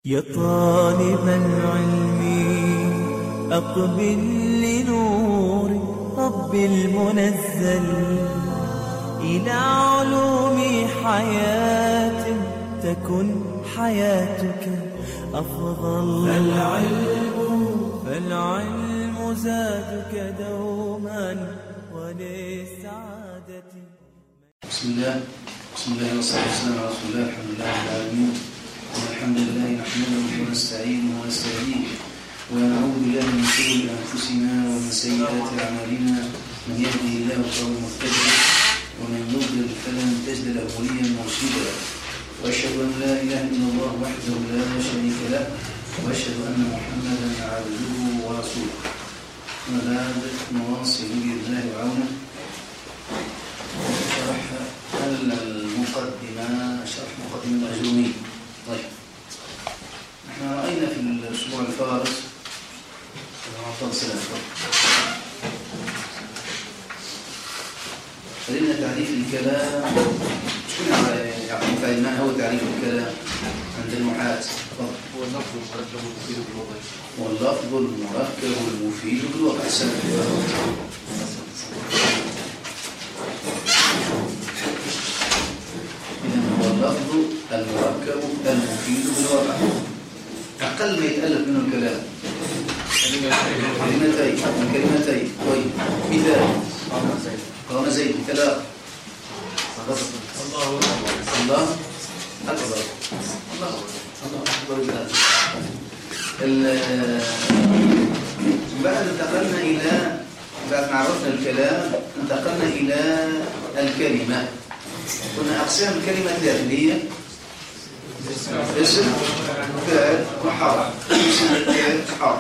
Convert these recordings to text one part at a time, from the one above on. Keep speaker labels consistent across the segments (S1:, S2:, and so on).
S1: يا طالب العلم أقبل لنور رب المنزل إلى علوم حياة تكن حياتك أفضل. فالعلم زادك دوما وللسعادة.
S2: بسم الله والصلاة والسلام على رسول الله. الحمد لله رب العالمين، والحمد لله نحمده ونستعينه ونستهديه ونعوذ بالله من شرور أنفسنا ومن سيئات أعمالنا. من يهده الله فهو المهتدي ومن يضلل فلن تجد له وليا مرشدا. وأشهد أن لا إله إلا الله وحده لا شريك له، وأشهد أن محمدا عبده ورسوله. وبعد نواصل بإذن الله وعونه شرح شرح مقدمة الأجرومي. طيب، نحن رأينا في الأسبوع الفارس قلنا تعريف الكلام. شكرا يعطيك ما هو تعريف الكلام عند المحاة؟
S3: هو اللفظ المركب المفيد بالوضع.
S2: واللفظ المركب المفيد بالوضع. اللفظ المركب المفيد بالوضع. أقل ما يتألف منه الكلام كلمتين. طيب، مثال قام زيد. ثلاث الله أكبر. بعد ما عرفنا الكلام انتقلنا إلى الكلمة. كنا أقسام الكلمة ثلاثة اللي هي اسم فعل وحرف. اسم فعل حرف.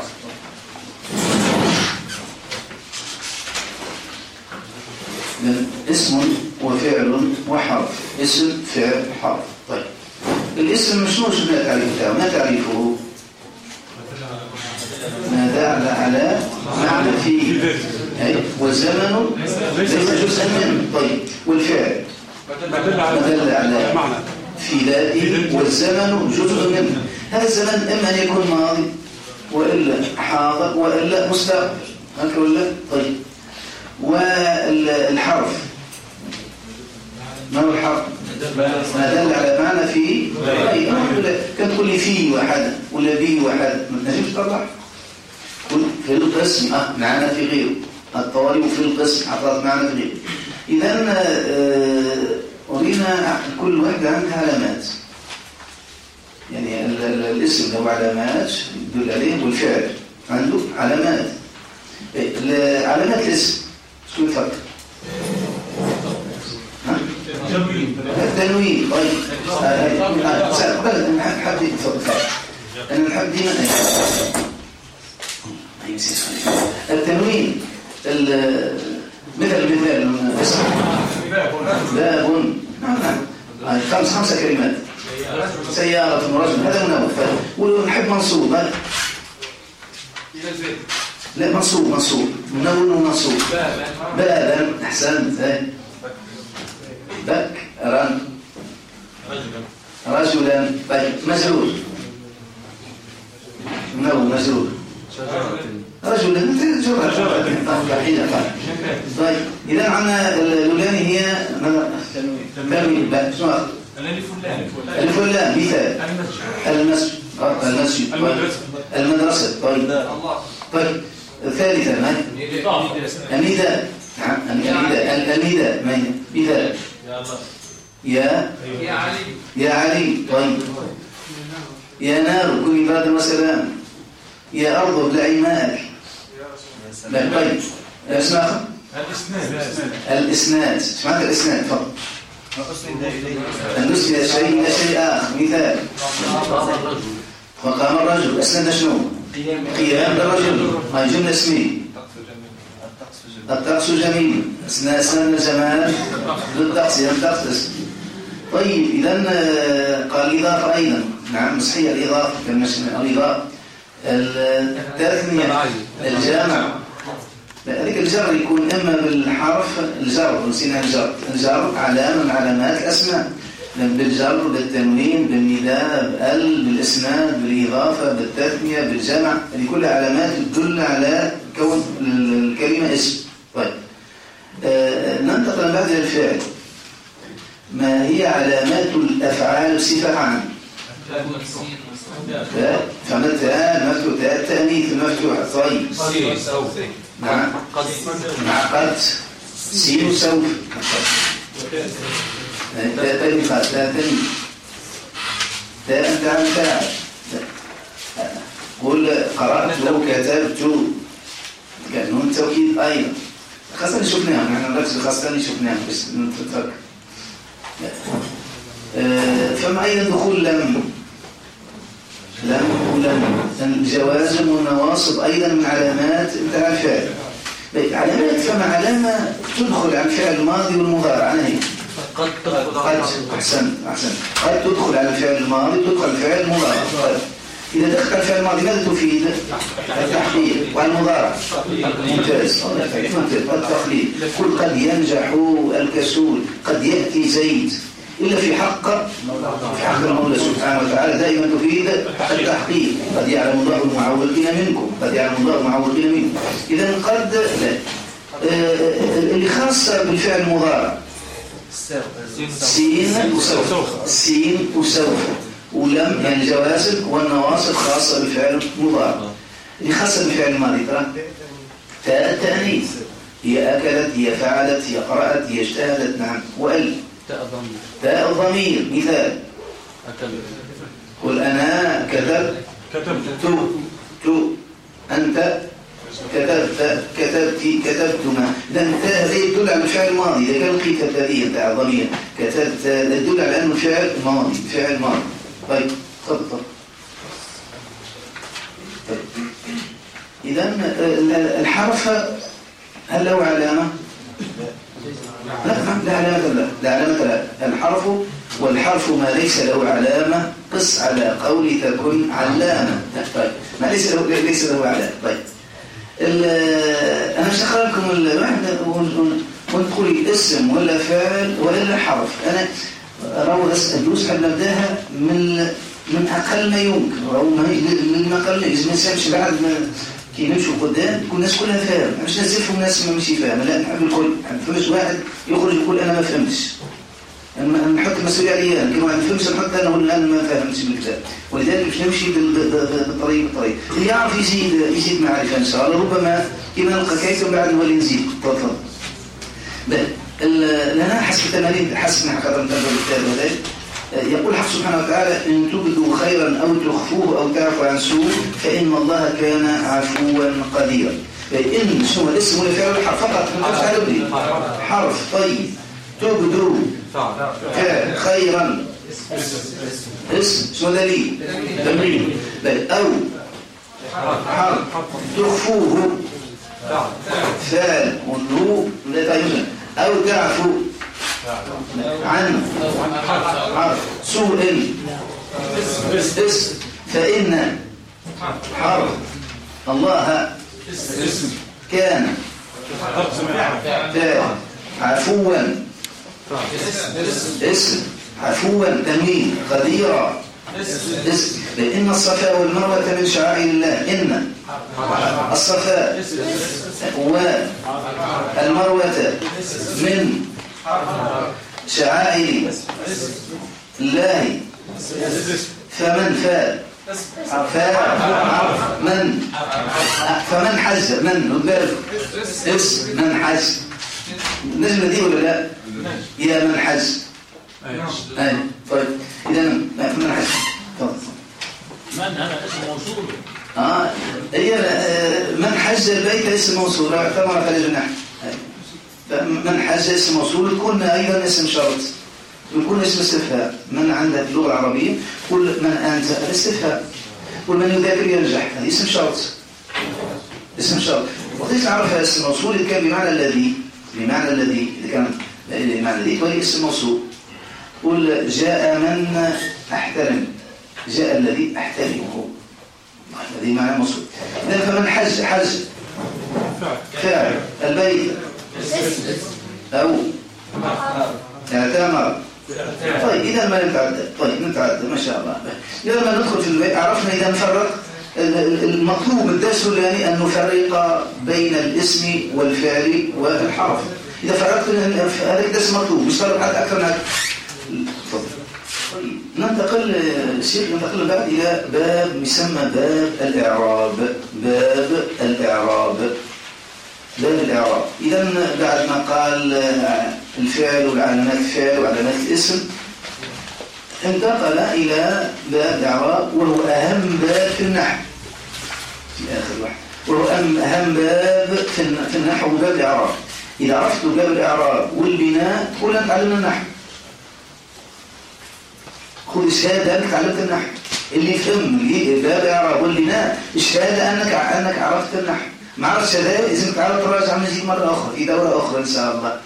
S2: اسم وفعل وحرف. اسم فعل حرف. طيب، الاسم شنو تعريفه؟ ما تعريفه؟ ما دل على معنى فيه والزمن ليس جزءا منه. طيب، والفعل ما دل على معنى في ذاته والزمن جزء منه. هذا الزمن إما أن يكون ماضي وإلا حاضر وإلا مستقبل. هكذا ولا؟ طيب، والحرف ما هو الحرف؟ ما دل على معنى فيه. كان تقول فيه واحد ولا بي واحد ما تنجمش تطلع. في القسم معنى في غيره. الطوارئ في القسم حطت معنى في غيره. إذن أرينا كل واحدة عندها علامات. يعني الاسم له علامات يدل عليه، والفعل عنده علامات. علامات الاسم شو الفرق؟ التنوين. طيب، قبل نحب أنا نحب ديما التنوين. مثل اسم باب. خمسة كلمات. سيارة ورجل. هذا منون. ونحب منصوب. لا، منصوب منون ومنصوب. بابا. أحسنت. بكرا رجلا. طيب، مزرور. منون مزرور. رجلا طيب، إذا عندنا الأولاني هي تنوين. الألف واللام. مثال المسجد. المدرسة. طيب، ثالثا النداء. النداء مثال يا علي. طيب، يا نار كوني بردا وسلام. يا أرض ابلعي ماءك. طيب، اسمع الإسناد. سمعت الإسناد؟ تفضل. النسب إلى شيء آخر. مثال فقام الرجل. أسند شنو؟ قيام الرجل. هاي جملة اسمية. الطقس جميل. أسند جمال للطقس. ينطقس. طيب، إذن قال إضافة أيضا. نعم، صحيح الإضافة الإضافة. التثنية الجامع. ذلك الجر يكون إما بالحرف الجر. نسينا الجر علامة من علامات الأسماء. بالجر بالتنوين بالنداء بال بالإسناد بالإضافة بالتثنية بالجمع، هذه كلها علامات تدل على كون الكلمة اسم. طيب ننتقل بعد الفعل. ما هي علامات الأفعال بصفة عامة؟ فعملت مفتوح التأنيث المفتوح. طيب نعم مع قد سين وسوف تأتني قد تأتني أنت عن فاعل. قل قرأت كتبت كأنه توكيد أيضا خاصة شفناهم، نحن نركز خاصة شفناهم بس نتفكر. فما أيضا دخول لم الجوازم والنواصب أيضا من علامات انتهى الفعل. علامات فما علامة تدخل على الفعل الماضي والمضارع. أنا هي قد أحسن قد تدخل على الفعل الماضي تدخل على الفعل المضارع. إذا دخل على الفعل الماضي ماذا تفيد؟ التحقيق. والمضارع ممتاز التقليد. كل قد ينجح الكسول، قد يأتي زيد، إلا في حق المولى سبحانه وتعالى دائما تفيد التحقيق. قد يعلم الله المعوقين منكم، قد يعلم الله المعوقين منكم. إذا قد لا. اللي خاصة بالفعل المضارع سين وسوف ولم، يعني جوازم والنواصب خاصة بالفعل المضارع. اللي خاصة بالفعل الماضي ترى تاء التأنيث، هي أكلت، هي فعلت، هي قرأت، هي اجتهدت. نعم. وأل تاء الضمير. مثال قل أنا كتبت أنت كتبتما. إذن تاء هذه تدل على الفعل الماضي. إذا كان لقيت هذه تاء الضمير كتبت تدل على أنه فعل ماضي. طيب تفضل. إذن الحرف هل له علامة؟ لا علامة لا. الحرف والحرف ما ليس له علامة قس على قول تكن علامة. طيب ما ليس له علامة. طيب أنا مش أقرأ لكم الواحد وتقولي اسم ولا فعل ولا حرف. أنا الدروس حاب نبداها من أقل ما يمكن، أو من أقل ما يمكن بعد ما كي نمشوا قدام تكون الناس كلها فاهم. مش نزلفهم الناس ما مشي فاهمه، لا نحب الكل. فمش واحد يخرج يقول انا ما فهمتش، نحط المسؤوليه عليا. كي واحد ما فهمش نحط انا نقول انا ما فهمتش بالكتاب. ولذلك مش نمشي بالطريق. اللي يعرف يزيد معرفه ان شاء الله. ربما كما نلقى كيف بعد نولي نزيد. تفضل. لنا حسب التمارين حسب ما قدر نتابع الكتاب هذا. يقول حق سبحانه وتعالى إن تبدوا خيرا أو تخفوه أو تعفوا عن سوء فإن الله كان عفوا قديرا. إن شو الاسم ولا فعل الحرف فقط حرف. طيب تبدوا فعل خيرا اسم شو دليل تمرين. أو حرف تخفوه فعل والنو لا تعيون. أو تعفوا عن حرف سوء اسم فإن حرف الله كان عفوا اسم عفوا تنوين قديرا اسم. لأن الصفاء والمروة من شعائر الله. إن الصفاء والمروة من شعائر الله. فمن فمن حج من اسم من حج. نجم دي ولا لا؟ يا من حج. طيب إذا من حج.
S4: من هذا اسم موصول.
S2: هي من حج البيت اسم موصول. كما خرج النحو. من حج اسم موصول يكون أيضا اسم شرط، يكون اسم استفهام. من عندك في اللغة العربية قل من أنت الاستفهام. قل من يذاكر ينجح هذا اسم شرط. وقت نعرف اسم موصول كان بمعنى الذي إذا كان بمعنى الذي وهي اسم موصول. قل جاء من أحترم، جاء الذي أحترمه، هذه معنى موصول. إذن فمن حج فاعل البيت أو اعتمر طيب إذا ما نتعدى، طيب نتعدى ما شاء الله. لما ندخل في البيت عرفنا إذا نفرق المطلوب الدرس الثاني أن نفرق بين الاسم والفعل والحرف. إذا فرقت هذا الدرس مطلوب مش طالب حد أكثر من هذا. طيب ننتقل بعد إلى باب يسمى باب الإعراب. باب الإعراب. إذا بعد ما قال الفعل وعلامات الفعل وعلامات الاسم انتقل إلى باب الإعراب وهو أهم باب في النحو في آخر واحد، وهو أهم باب في النحو باب الإعراب. إذا عرفت باب الإعراب والبناء تقول أنت تعلمنا النحو. خذ الشهادة أنك تعلمت النحو. اللي يفهم باب الإعراب والبناء الشهادة أنك عرفت النحو. ما عرفت شهادة إذن تعالى تراجع مزيد مرة أخرى في دورة أخرى إن شاء الله.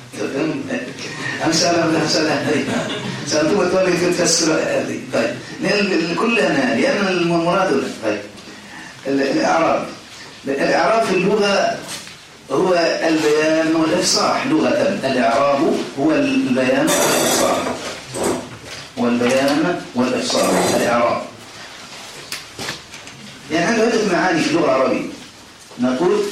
S2: سأنتم أتولي تفسر هذه. طيب كلنا لأن المراد له. طيب الإعراب في اللغة هو البيان والإفصاح. لغة الإعراب هو البيان والإفصاح. والبيان والإفصاح الإعراب يعني عنده عدة معاني في اللغة العربية. نقول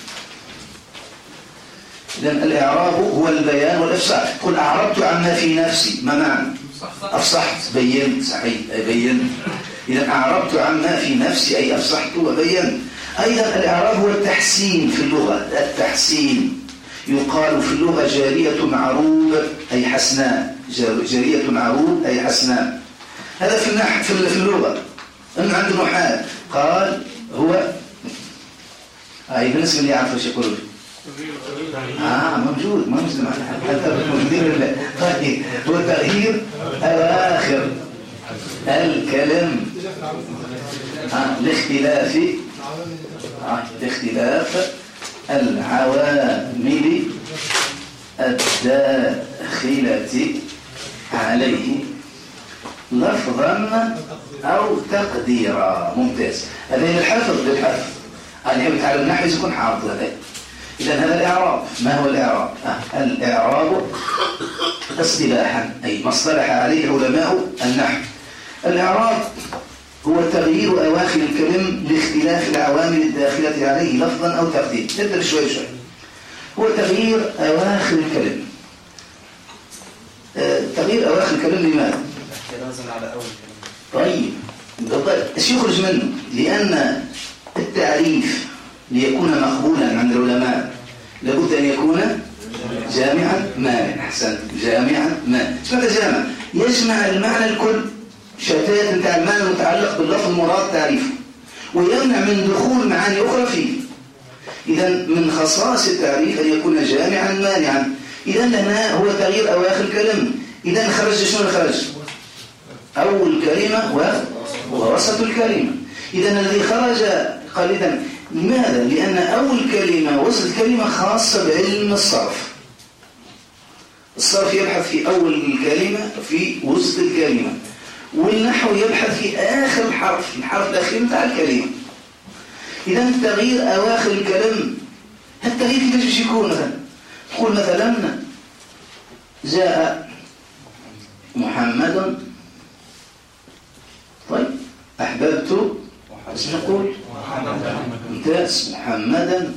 S2: إذن الإعراب هو البيان والإفصاح. قل أعربت عما في نفسي ما معنى؟ أفصحت بينت صحيح بينت. إذن أعربت عما في نفسي أي أفصحت وبينت. أيضا الإعراب هو التحسين في اللغة. التحسين يقال في اللغة جارية معروب أي حسناء. جارية معروب أي حسناء. هذا في النحو في اللغة. أن عند نحاة قال هو بالنسبة اللي يعرف ايش يقولوا موجود ما مسلم حتى موجودين ولا. طيب هو تغيير أواخر الكلم لاختلاف العوامل الداخلة عليه لفظا أو تقديرا. ممتاز. هذا الحفظ بالحفظ أن يتعلم النحو يكون حافظ هذا. إذن هذا الإعراب. ما هو الإعراب؟ الإعراب اصطلاحا أي ما اصطلح عليه علماء النحو. الإعراب هو تغيير أواخر الكلم لاختلاف العوامل الداخلة عليه لفظا أو تقديرا. نبدأ شوي هو تغيير أواخر الكلم. تغيير أواخر الكلم لماذا؟
S3: احترازا على أول
S2: طيب ايش يخرج منه؟ لأن التعريف ليكون مقبولا عند العلماء لابد أن يكون جامعا مانع. أحسنت. جامعا مانع. اسمه جامع يجمع المعنى الكل شتات نتاع المعنى المتعلق باللفظ المراد تعريفه ويمنع من دخول معاني أخرى فيه. إذا من خصائص التعريف أن يكون جامعا مانعا. إذا لنا هو تغيير أواخر الكلم. إذا خرج شنو خرج؟ أول كلمة ووسط الكلمة. إذا الذي خرج قال إذن لماذا؟ لأن أول كلمة وسط الكلمة خاصة بعلم الصرف. الصرف يبحث في أول الكلمة في وسط الكلمة، والنحو يبحث في آخر الحرف الأخير بتاع الكلمة. إذا تغيير أواخر الكلام التغيير كيفاش يكون؟ مثلا تقول مثلا جاء محمد. طيب أحببت ايش نقول؟ ممتاز. محمدا.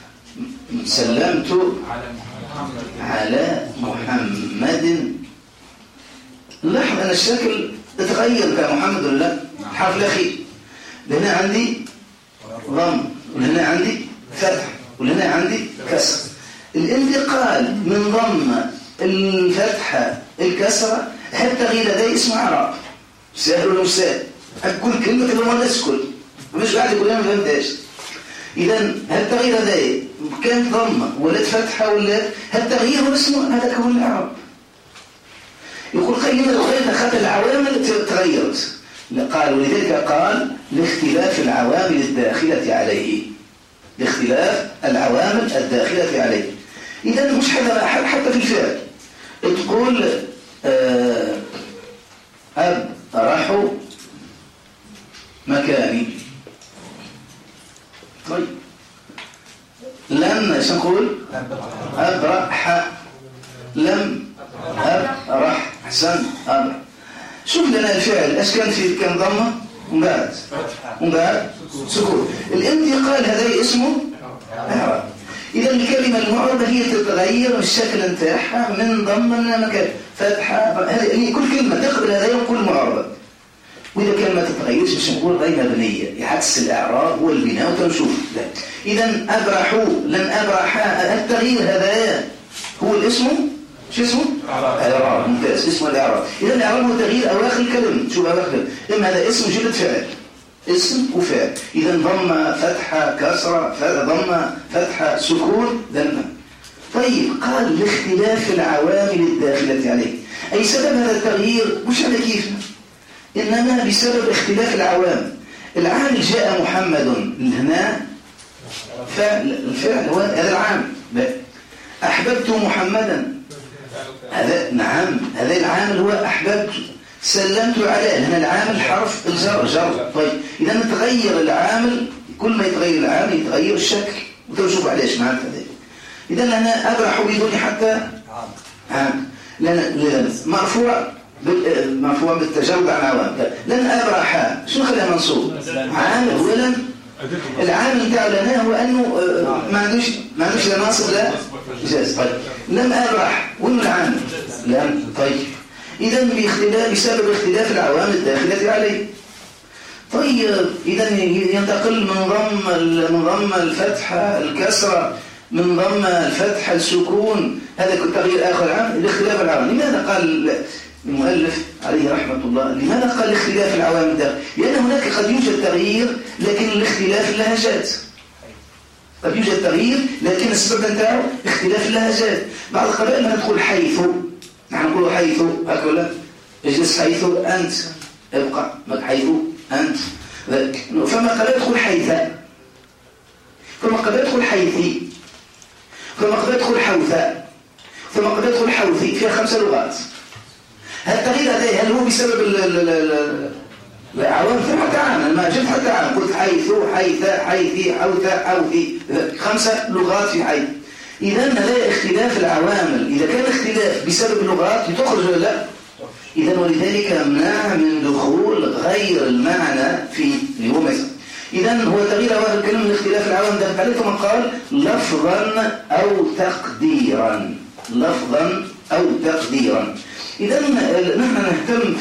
S2: سلمت على محمد. لاحظ أن الشكل تغير كمحمد ولا لا؟ الحرف الأخير لهنا عندي ضم ولهنا عندي فتح ولهنا عندي كسر. الانتقال من ضم الفتحة الكسرة هذا التغيير ده اسمه إعراب. سهل ولا مش سهل؟ أقول كلمة اللي ما نسكت مش قاعد يقول أنا ما فهمتهاش. إذا هالتغيير هذا كان ضمة ولا فتحة ولا هالتغيير هو اسمه هذا كون الإعراب. يقول خيرنا خط العوامل تغيرت. قال ولذلك قال لاختلاف العوامل الداخلة عليه. لاختلاف العوامل الداخلة عليه. إذا مش حتى في الفعل تقول أبرح مكاني. طيب لم نقول أبرح لم أبرح. أحسن أبرح. شوف لنا الفعل ايش كان فيه؟ كان ضمه ومن بعد سكون. الانتقال هذا اسمه اعراب. اذا الكلمه المعربه هي تتغير الشكل نتاعها من ضم مكان فتحه، يعني كل كلمه تقبل هذا كل معربه. واذا كان ما تتغيرش مش نقول غير مبنيه، يعكس الاعراب والبناء وتنشوف. اذا ابرحوا لن ابرح، التغيير هذا هو الاسم شو اسمه؟ اعراب. ممتاز، اسمه الاعراب. اذا الاعراب هو تغيير اواخر الكلمه. شوف اواخر الكلمه، اما هذا اسم جلد فعل، اسم وفعل. اذا ضم فتحه كسره، ضم فتحه سكون، ذم. طيب قال لاختلاف العوامل الداخله عليه، اي سبب هذا التغيير مش على كيفنا، انما بسبب اختلاف العوامل. العامل جاء محمد هنا، الفعل هو هذا العامل. احببت محمدا، هذا نعم، هذا العامل هو أحببت. سلمت عليه، هنا العامل حرف الجر جر. طيب إذا نتغير العامل، كل ما يتغير العامل يتغير الشكل، وتشوف عليش معنى ذلك. إذا أنا أبرح بدون حتى عام، لأن مرفوع بالتجرد عن عوامل. لن أبرح شنو خليها منصوب؟ عامل ولن. العامل بتاع لنا هو أنه ما عندوش لا ناصب لا جاز. طيب لم أبرح وين العامل؟ لم. طيب إذا بسبب اختلاف العوامل الداخلة عليه. طيب إذا ينتقل من ضم الفتحة الكسرة، من ضم الفتحة السكون، هذا تغيير آخر عام لاختلاف العوامل. لماذا قال المؤلف عليه رحمة الله لماذا قال اختلاف العوامل ده؟ لأن هناك قد يوجد تغيير لكن الاختلاف اللهجات. قد يوجد تغيير لكن السبب نتاعو اختلاف اللهجات. بعض القبائل ما تقول حيث، نحن نقول حيث هكذا، اجلس حيث أنت، ابقى حيث أنت. فما قبائل تقول حيث، فما قبائل تقول حيثي، فما قبائل تقول حوثاء، فما قبائل تقول حوثي. فيها 5 لغات. التغيير هذا هل هو بسبب العوامل؟ حتى عام، أنا ما جبت حتى عام، قلت حيث، حيث، حيثي، حوث، حوثي، 5 لغات في حيث. إذا هذا اختلاف العوامل. إذا كان اختلاف بسبب اللغات بتخرج ولا لا؟ إذا ولذلك منع من دخول غير المعنى في اللي هو مثل. إذا هو تغيير أواخر الكلمة من اختلاف العوامل دخلت عليه، ثم قال لفظا أو تقديرا، لفظا أو تقديرا. إذا نحن نهتم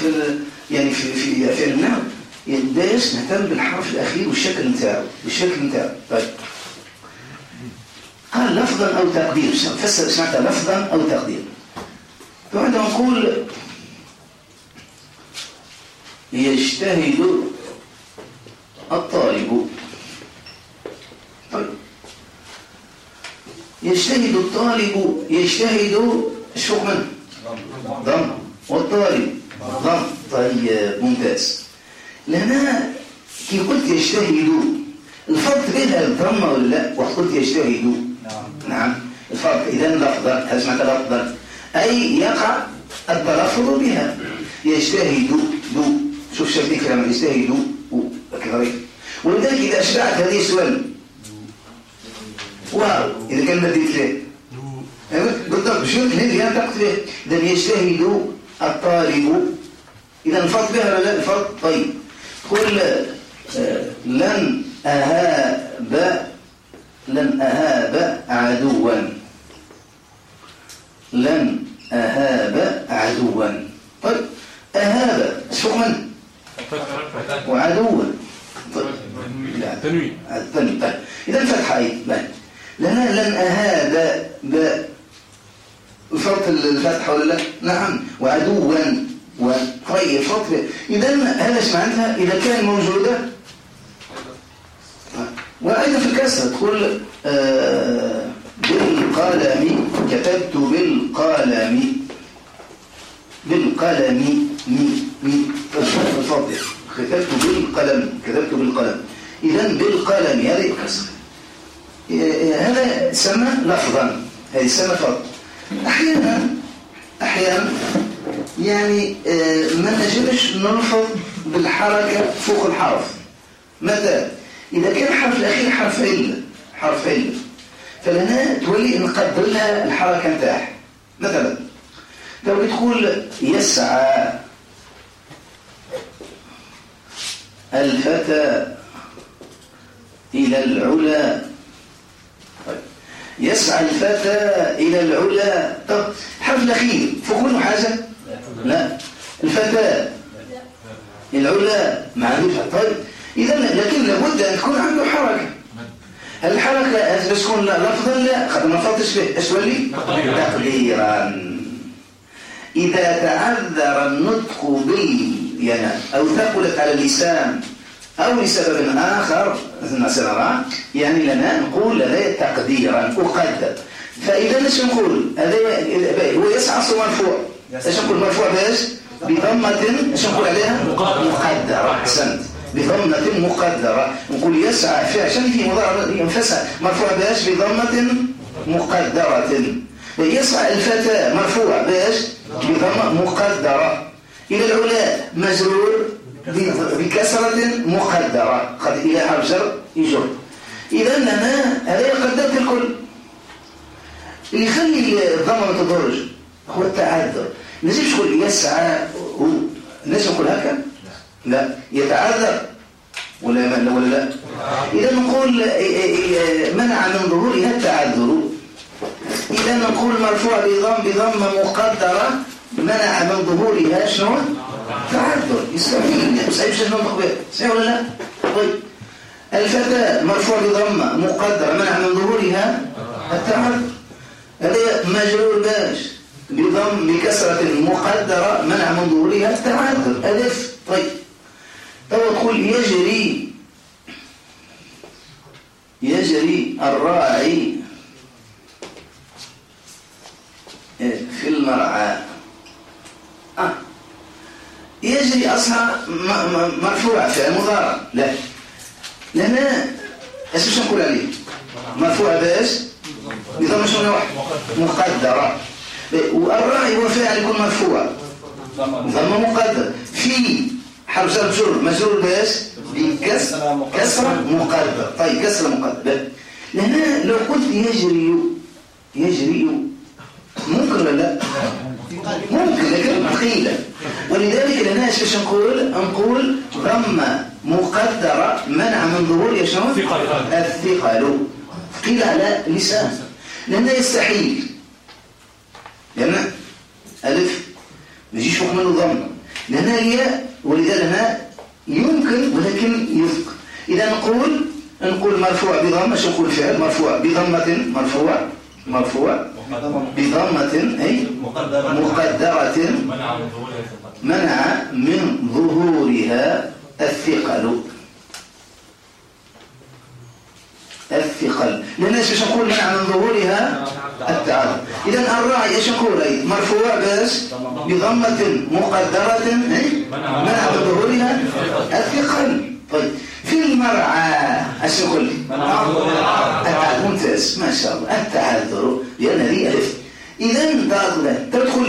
S2: في النحو باش نهتم بالحرف الأخير والشكل نتاعو، بالشكل نتاعو. طيب قال لفظا أو تقدير، فسر سمعت لفظا أو تقدير. فعندما نقول يجتهد الطالب، طيب يجتهد الطالب، يجتهد الشوق منه ضم، والطالب ضم. طيب ممتاز. لأنا كي قلت يجتهد الفرق بينها الضمة ولا لا؟ وقلت يجتهد نعم الفرق. إذا لفظا، هل سمعت لفظا؟ أي يقع التلفظ بها. يجتهد دو، شوف شفتي كلام يجتهد كذلك. ولذلك إذا أشبعت هذه السؤال واو، إذا كان مديت له بالضبط شو الهندي ينطق به. إذا يجتهد الطالب، إذا الفرق بها ولا لا؟ الفرق. طيب قل لن أهاب عدوا، لن أهاب عدوا. طيب أهاب شو من وعدوا؟ طيب لا تنوين. طيب إذا فتحة أيضا. لنا لن أهاب فرط الفتحة ولا لا؟ نعم. وعدوا وطيب فرط. إذا هذا ايش معناتها؟ إذا كان موجودة. وأيضا في الكسر تقول بالقلم، كتبت بالقلم، بالقلم مي الفاضل، كتبت بالقلم، كتبت بالقلم. إذا بالقلم هذه الكسر، هذا سمى لفظا، هذه سمى فرض. أحيانا يعني ما نجمش نلفظ بالحركة فوق الحرف. متى؟ إذا كان الحرف الأخير حرف علة، حرف علة، فلنا تولي نقدر لها الحركة نتاعها. مثلا لو تقول يسعى الفتى إلى العلا. طيب. يسعى الفتى إلى العلا. طب حرف الأخير فوق حاجة؟ لا. الفتى العلا ما عندوش. طيب إذا لكن لابد أن تكون عنده حركة. الحركة تكون لفظا لا خاطر ما فضلش به. ايش ولي؟ تقديرا. إذا تعذر النطق بالياء أو ثقلت على اللسان أو لسبب آخر يعني لنا نقول لدي تقديرا أقدر. فإذا ايش نقول؟ هو يسعى أصل مرفوع. ايش نقول مرفوع بايش؟ بضمة. ايش نقول عليها؟ مقدرة. أحسنت. بضمة مقدرة. نقول يسعى فعل عشان في مضارع ينفسها مرفوع بايش؟ بضمة مقدرة. يسعى الفتى مرفوع بايش؟ بضمة مقدرة. إلى العلا مجرور بكسرة مقدرة. قد إلى حرف جر يجر. إذا أنا هذا قدرت الكل. اللي يخلي الضمة ما تضرج هو التعذر. نجيب نقول يسعى هو نجم نقول هكا؟ لا. يتعذر ولا لا؟ إذا نقول منع من ظهورها التعذر. إذا نقول مرفوع بضمة مقدرة منع من ظهورها شنو؟ تعذر. يستحيل شنو نطبق صحيح ولا لا؟ طيب الفتاة مرفوع بضمة مقدرة منع من ظهورها التعذر. هذا مجرور باش بكسرة مقدرة منع من ظهورها التعذر. ألف. طيب تقول يجري الراعي في المرعى. يجري أصلا مرفوع فعل مضارع. لا لأن ايش نقول عليه؟ مرفوع باش بضمة شنو مقدرة. والراعي هو فاعل يكون مرفوع ضمة مقدرة في حرف جر مجرور باش بكسرة مقدرة. طيب كسرة مقدرة. لأن لو قلت يجري ممكن ولا لا؟ ممكن لكن ثقيلة. ولذلك لنا ايش نقول ضمة مقدرة منع من ظهور يشنو؟ الثقل. ثقيلة على لسان. لأنه يستحيل. لأن ألف ما يجيش فوق منه ضمة. لأنها هي ولذلك لنا يمكن ولكن يثق. إذا نقول مرفوع بضمة. شو نقول فعل مرفوع بضمة مرفوع بضمة أي مقدرة منع من ظهورها الثقل. لأن ايش نقول منع من ظهورها التعذر. إذا الراعي ايش نقول مرفوع بس بضمة مقدرة منع من ظهورها الثقل. طيب في المرعى ايش نقول؟ ممتاز ما شاء الله. التعذر لأن هذه ألف. إذا تدخل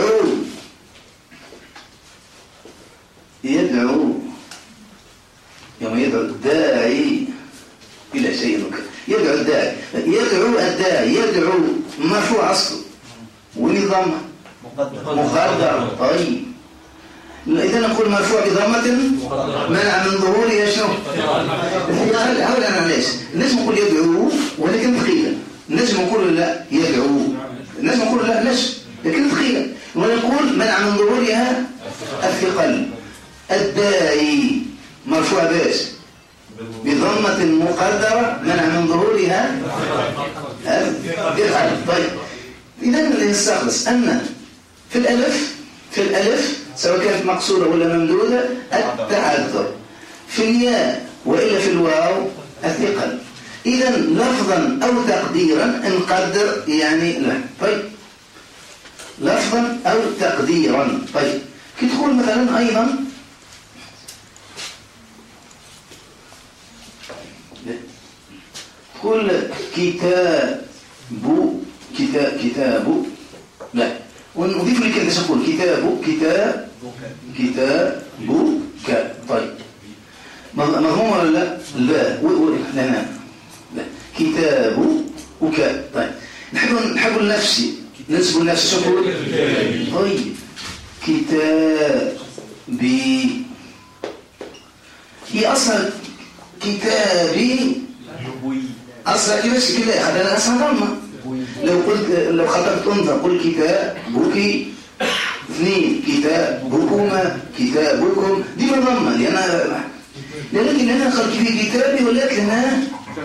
S2: يدعو يوم يدعو الداعي إلى شيء يدعو الداعي. يدعو مرفوع أصله ونظام مقدر. طيب إذا نقول مرفوع بضمة منع من ظهورها شنو؟ هقول أنا ليش نجم نقول يدعو ولكن ثقيلة. نجم نقول لا يدعو. نجم نقول لا لكن ثقيلة. ونقول منع من ظهورها الثقل. الداعي مرفوع باش بضمة مقدرة منع من ظهورها الثقل. طيب إذا نستخلص أن في الألف سواء كانت مقصورة ولا ممدودة التعذر. في الياء وإلا في الواو الثقل. إذا لفظا أو تقديرا نقدر يعني لا. طيب لفظا أو تقديرا. طيب كي تقول مثلا أيضا تقول كتاب لا ونضيف لك انت تقول كتابك. طيب مضموم ولا لا؟ لا كتابك. طيب نحب لنفسي
S5: نسبه لنفسه شو نقول؟ طيب كتابي هي أصلا كتابي أصلا كيفاش كده خلينا أصلا ضمة لو خطبت أنثى قل كتابك اثنين كتابكما كتابكم دي ضمة لكن أنا خلت في كتابي ولكن أنا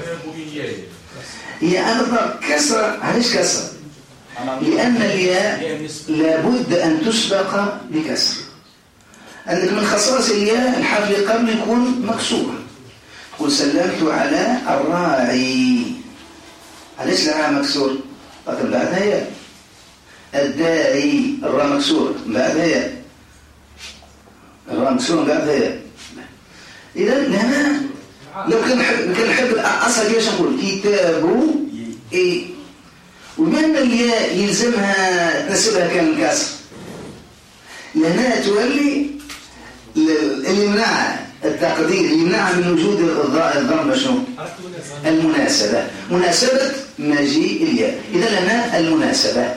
S5: هي أنا كسرة علاش كسرة؟ لأن الياء لابد أن تسبق بكسر أنك من خصائص الياء الحرف اللي قبل يكون مكسور قل سلمت على الراعي علاش الراء مكسور؟ قد بعدها ياء الداعي الراء مكسور بعدها ياء الراء مكسور بعدها ياء إذا هنا لو كان نحب أصلا كيفاش نقول كتاب إيه وبأن الياء يلزمها تناسبها كان الكسر لأنها تولي اللي يمنع التقدير اللي يمنع من وجود الضرب شنو؟ المناسبة مناسبة مجيء الياء إذا لنا المناسبة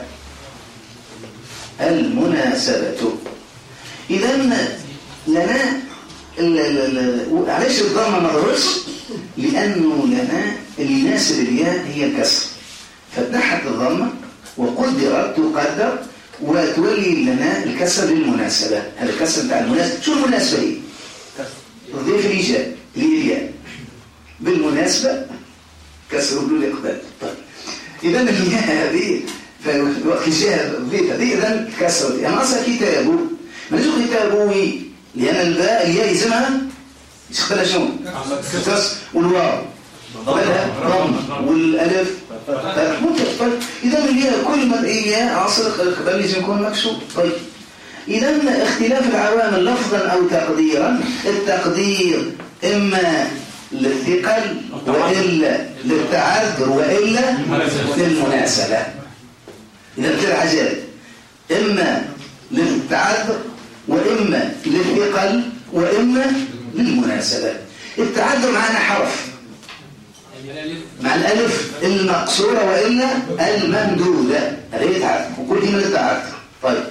S5: إذا لنا علاش الضمة ما ظهرش؟ لأنه لنا اللي يناسب الياء هي الكسر فتنحت الضمة وقدرت تقدر وتولي لنا الكسر للمناسبة هذا الكسر بتاع المناسبة شو المناسبة هي؟ تضيف الإيجاب الياء بالمناسبة كسر بدون إقبال طيب إذا الياء هذه وقت الجهة ضيف هذه إذا كسر يعني أصلا كتابه ما نجو كتابوي لأن الباء الياء يلزمها يشتغل شنو؟ كسر والواو ضم والالف طيب اذا الياء كل ما الياء عاصر قبل لازم يكون مكسور طيب اذا اختلاف العوامل لفظا او تقديرا التقدير اما للثقل والا للتعذر والا للمناسبه اذا ثلاث حاجات اما للتعذر واما للثقل واما للمناسبه التعذر معنا حرف مع الألف المقصورة وإلا الممدودة هذه يتعرف وكل دي من التعرف طيب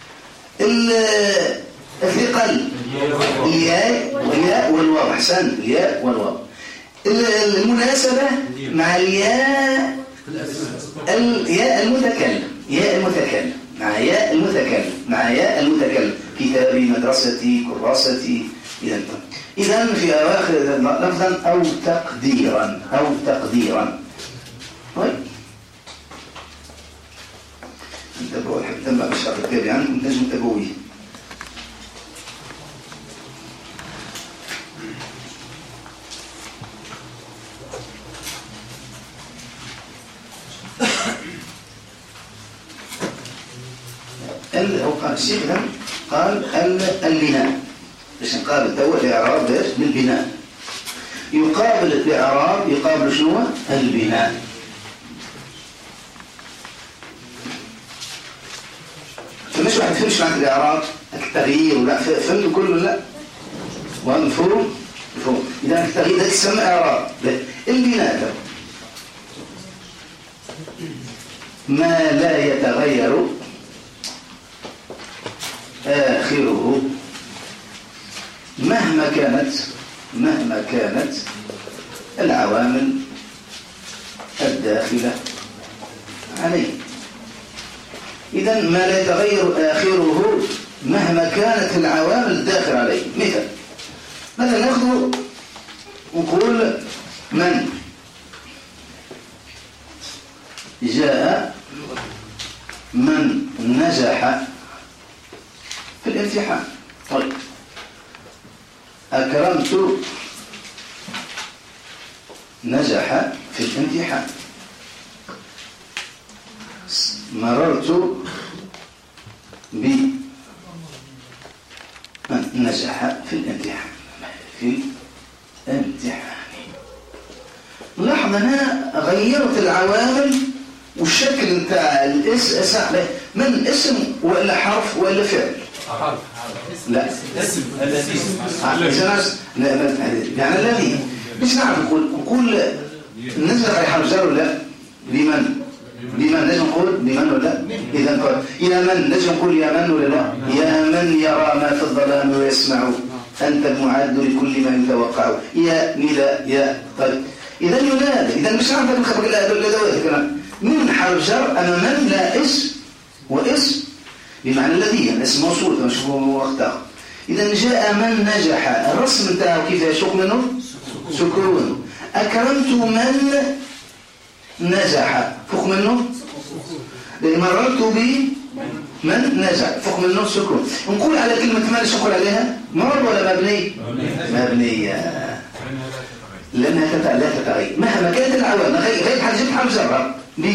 S5: الثقل الياء والواو أحسن الياء والواو المناسبة مع الياء المتكلم مع ياء المتكلم كتابي مدرستي كراستي إذا في أواخر لفظا أو تقديرا طيب انتبهوا حتى ما مش هتكتب عنكم لازم تنتبهوا قال الشيخ قال البناء باش نقابل توا الإعراب بالبناء يقابل الإعراب يقابل شنو البناء فمش واحد فهمش معنى الإعراب التغيير ولا فهمت كله لا ومفهوم إذا التغيير ده تسمى إعراب البناء ما لا يتغير آخره مهما كانت العوامل الداخلة عليه إذن ما لا يتغير آخره مهما كانت العوامل الداخلة عليه مثلا نأخذ ونقول من جاء من نجح في الامتحان طيب أكرمت نجح في الامتحان مررت بمن نجح في الامتحان لاحظ أنا غيرت العوامل والشكل بتاع الاسم من اسم ولا حرف ولا فعل لا
S3: اسم
S5: يعني الذي مش نعرف نقول النزل غير حرف جر ولا لمن بمن نجم نقول بمن ولا لا؟ إذا قال يا من نجم نقول يا من ولا لا؟ يا من يرى ما في الظلام ويسمع أنت المعد لكل ما يتوقع يا نداء يا طيب إذا ينادى إذا مش عارف نخبر الأدوات كمان من حرف جر أما من لا اسم واسم بمعنى الذي يعني اسم موصول نشوفه اختار إذا جاء من نجح الرسم بتاعه كيف يشق منه سكون أكرمت من نجح فوق منه مررت بمن نجح فوق منه سكون نقول على كلمة من نقول عليها مرض ولا مبني مبنية لأنها لا تتغير مهما كانت العوامل غير حاجة حرف جر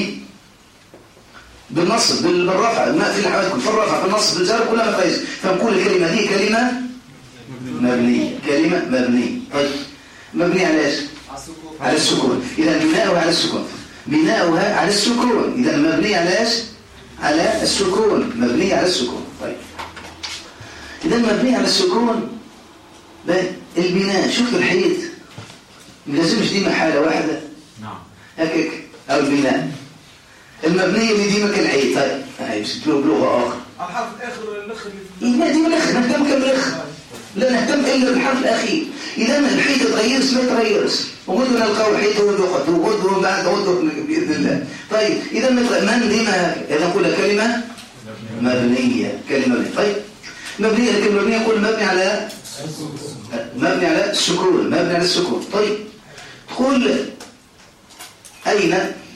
S5: بالنصب بالرفع ما في الحوادث في الرفع بالنصب بالجر كلها ما تغير فنقول الكلمة دي كلمة مبنية كلمة مبنية طيب مبني على ايش؟ على السكون إذا بناؤها على السكون بناؤها على السكون إذا مبني على ايش؟ على السكون مبني على السكون طيب إذا مبني على السكون البناء شوف الحيط ما لازمش ديما حالة واحدة
S4: نعم
S5: هكاك أو البناء المبنية اللي ديما كالحيط طيب هاي باش تبلغ بلغة أخرى
S3: الحرف الآخر الأخر
S5: لا ديما الأخر نهتم كم الأخر لا نهتم إلا بالحرف الأخير إذا الحيط يتغيرش ما يتغيرش وغدو نلقاو الحيط وغدو بعد غدو بإذن الله طيب إذا من ديما إذا نقولها كلمة مبنية كلمة مبنية طيب مبنية الكلمة مبنية يقول مبني على السكون مبني على السكون طيب تقول أين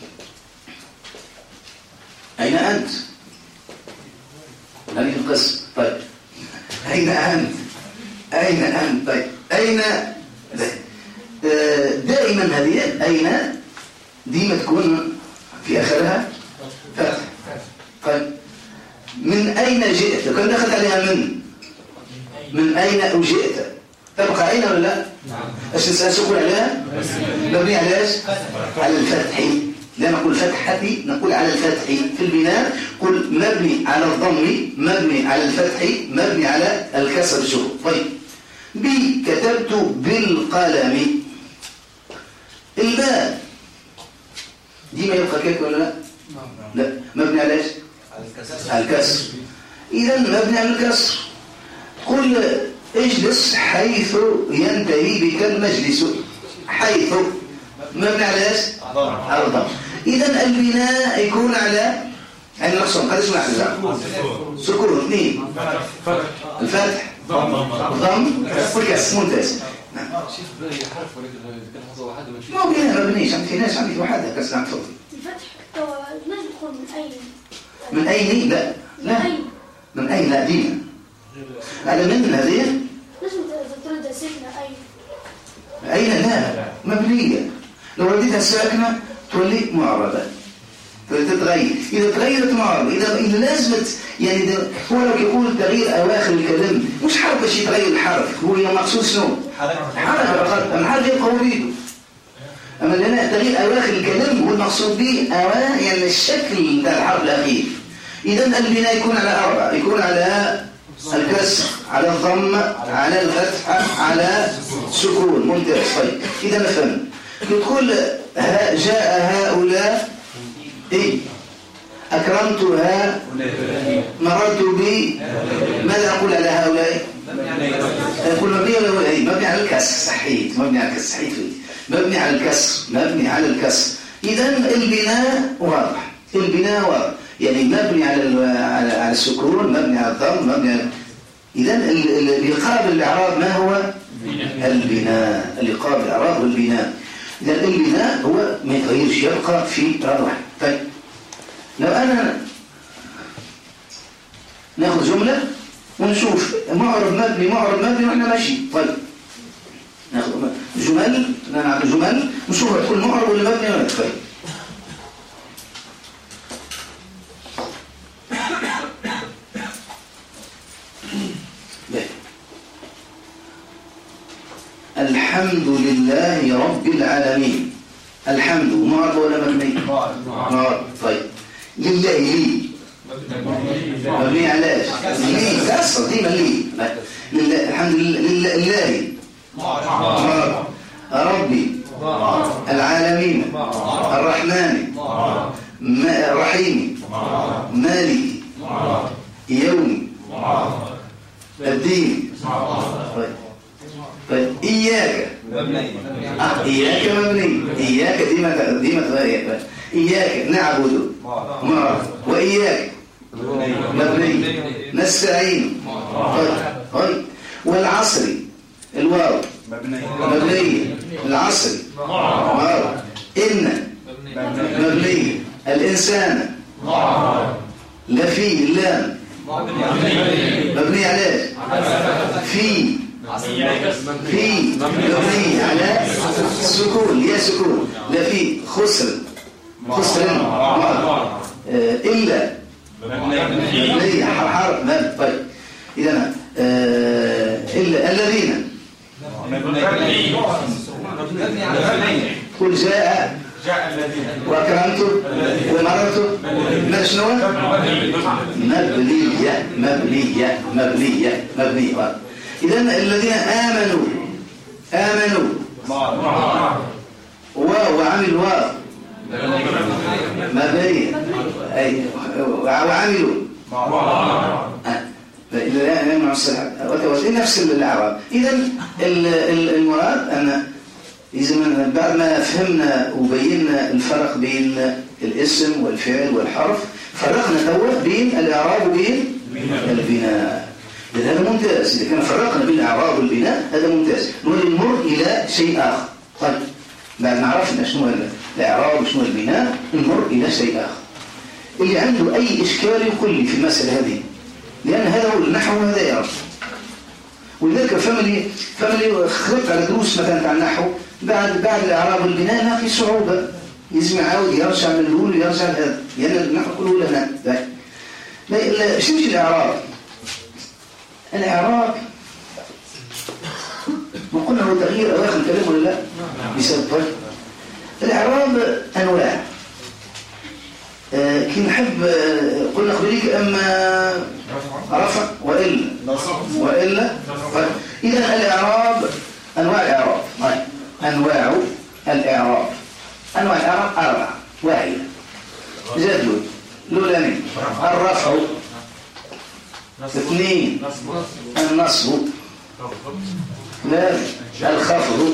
S5: أنت هذه القسم طيب أين أنت طيب أين دائما هذه أين ديما تكون في آخرها فتح طيب من أين جئت كان دخلت عليها من أين جئت تبقى أين ولا لا؟ ايش سأقول عليها؟ مبني على ايش؟ على الفتح لا نقول فتحتي نقول على الفتح في البناء قل مبني على الضم مبني على الفتح مبني على الكسر شوف طيب كتبت بالقلم الباء دي ما يبقى كيف ولا لا؟ لا مبني على ايش؟ على الكسر إذا مبني على الكسر قل اجلس حيث ينتهي بك المجلس حيث مبني على ايش؟ على الضم إذا البناء يكون على يعني نقصهم قد اسمع سكون اثنين الفتح ضم والكسر ممتاز
S3: شوف باقي حرف ولكن كان حصل واحد
S5: ما هو بناء ما بنيش في ناس عندي واحدة كسر عم تفضل
S6: الفتح ما يدخل
S5: من أين لا من أين لا دينا على من هذه
S6: لازم ترد ساكنة
S5: أين لا مبنية لو رديتها ساكنة تولي معربة تتغير إذا تغيرت معربة إذا لازمت يعني هو لو يقول تغيير أواخر الكلام مش حرف باش يتغير الحرف هو مقصود شنو حركة فقط أما الحرف يبقى وريده أما لنا تغيير أواخر الكلام هو المقصود به يعني الشكل بتاع الحرف الأخير إذا البناء يكون على أربعة يكون على الكسر على الضم على الفتح على السكون ممتاز طيب إذا نفهم تقول جاء هؤلاء أكرمتها مررت بي ماذا أقول على هؤلاء أقول مبني ولا مبني على الكسر صحيح مبني على الكسر صحيح مبني على الكسر مبني على الكسر إذا البناء واضح يعني مبني على السكون مبني على الضم مبني على إذا الإيقاب الإعراب ما هو البناء الإيقاب الإعراب والبناء إذا البناء هو ما يتغيرش يبقى في واحد طيب لو أنا ناخذ جملة ونشوف معرب مبني وإحنا ماشي طيب ناخذ جمل ونشوف تكون معرب ولا مبني ولا طيب الحمد لله رب العالمين الحمد معرب ولا مبني معرب طيب لله لي مبني على ايش لي كسر ديما لي لله الحمد لله لله معرب ربي العالمين الرحمن رحيمي مالكي يومي الدين. طيب إياك إياك مبني، إياك ديما تغير. إياك نعبد وإياك مبني نستعين. طيب والعصر الواو مبني العصر واو. إن مبني الإنسان لفي اللام مبني على في مبني على سكون يا سكون لفي خسر إلا مبني حرف مبني. طيب إذا إلا الذين قل جاء وأكرمت ومررت ما شنو مبنية. إذا الذين آمنوا وعملوا مبني وعملوا نفس الأعراب. إذا المراد أن إذا بعد ما فهمنا وبينا الفرق بين الاسم والفعل والحرف، فرقنا توا بين الإعراب وبين البناء. هذا ممتاز. إذا كان فرقنا بين الإعراب والبناء هذا ممتاز. نمر إلى شيء آخر. طيب بعد ما عرفنا شنو الإعراب وشنو البناء، نمر إلى شيء آخر. اللي عنده أي إشكال يقول لي في المسألة هذه، لأن هذا هو النحو وهذا يعرف. ولذلك فملي خلقت على دروس مثلا تاع النحو بعد الإعراب والبناء ما في صعوبة، لازم يعاود يرجع من الأول ويرجع لهذا، لأن النحو كله لنا. شنو الإعراب؟ الإعراب ما قلنا هو تغيير أواخر الكلام ولا لا؟ بسبب الإعراب أنواع. كي نحب قلنا قبليك أما رفع وإلا إذا الإعراب أنواع الإعراب. أنواع الإعراب أربعة واحدة. جدول الأولاني الرفع، اثنين النصب، الخفض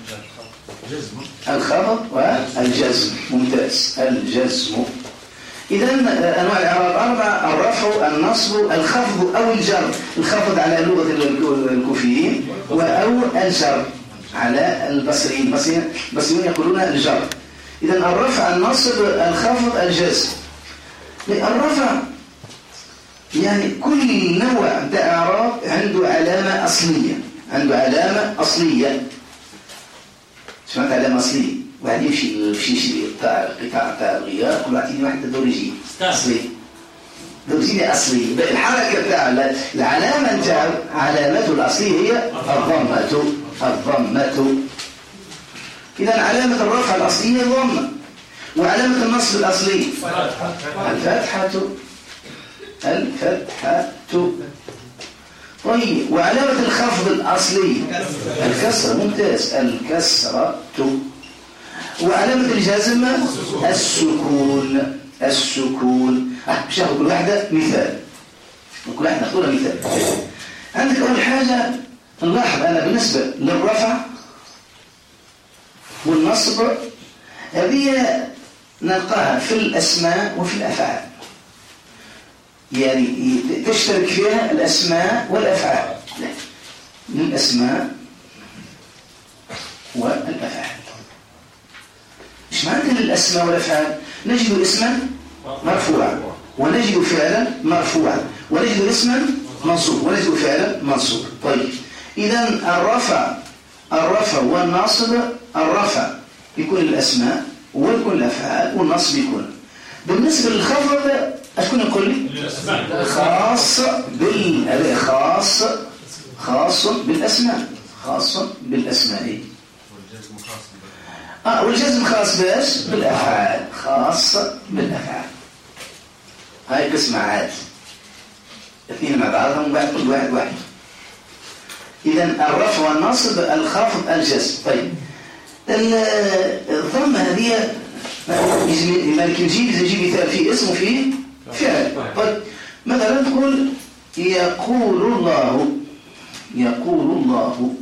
S5: والجزم. ممتاز. الجزم. إذا أنواع الإعراب أربعة: الرفع، النصب، الخفض أو الجر. الخفض على لغة الكوفيين أو الجر على البصريين. البصريين يقولون الجر. إذا الرفع، النصب، الخفض، الجزم. الرفع يعني كل نوع من إعراب عنده علامة أصلية. سمعت علامة أصلية؟ واحد يمشي في قطاع تاع الغيار كل واحد واحد دوريجي أصلي. الحركة تاع العلامة تاع علامته الأصلية هي الضمة. إذا علامة الرفع الأصلية هي الضمة، وعلامة النصب الأصلية الفتحة. طيب وعلامة الخفض الأصلي الكسرة. ممتاز. الكسرة. وعلامة الجزم السكون. مش ناخذ كل واحدة مثال، كل واحدة ناخذها مثال. عندك أول حاجة نلاحظ أنا بالنسبة للرفع والنصب هذه نلقاها في الأسماء وفي الأفعال، يعني تشترك فيها الأسماء والأفعال. الأسماء والأفعال. إيش معنى الأسماء والأفعال؟ نجد اسما مرفوعا، ونجد فعلا مرفوعا، ونجد اسما منصوب، ونجد فعلا منصوب. طيب إذا الرفع والنصب، الرفع يكون الأسماء ويكون الأفعال، والنصب يكون. بالنسبة للخفض أشكون يقول لي؟ خاص بالأسماء. والجزم خاص باش بالأفعال. خاص بالأفعال. هاي قسمة عاد اثنين مع بعضهم وبعد كل واحد. إذا الرفع والنصب، الخفض، الجزم. طيب الضمة هذه مالك نجيب مثال فيه اسم وفيه فعل. طيب مثلا تقول يقول الله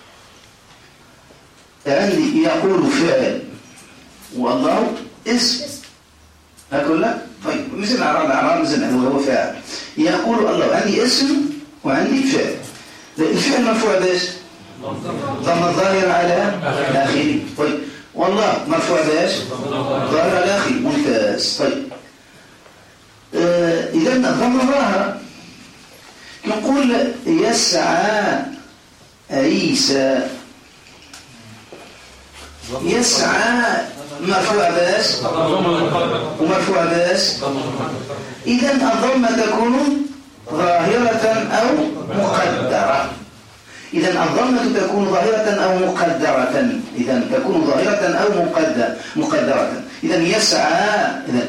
S5: عندي يقول فعل والله اسم هكذا لا. طيب مثل الأعراب مثل هو فاعل. يقول الله عندي اسم وعندي فعل. الفعل مرفوع باش ضم الظاهر على آخره. طيب والله مرفوع باش ظاهر على آخره. ممتاز. طيب إذا الضم ظاهر نقول يسعى عيسى. يسعى مرفوع باش ومرفوع باش. إذا الضمة تكون ظاهرة أو مقدرة. إذا الضمة تكون ظاهرة أو مقدرة. إذا تكون ظاهرة أو مقدرة. إذا يسعى.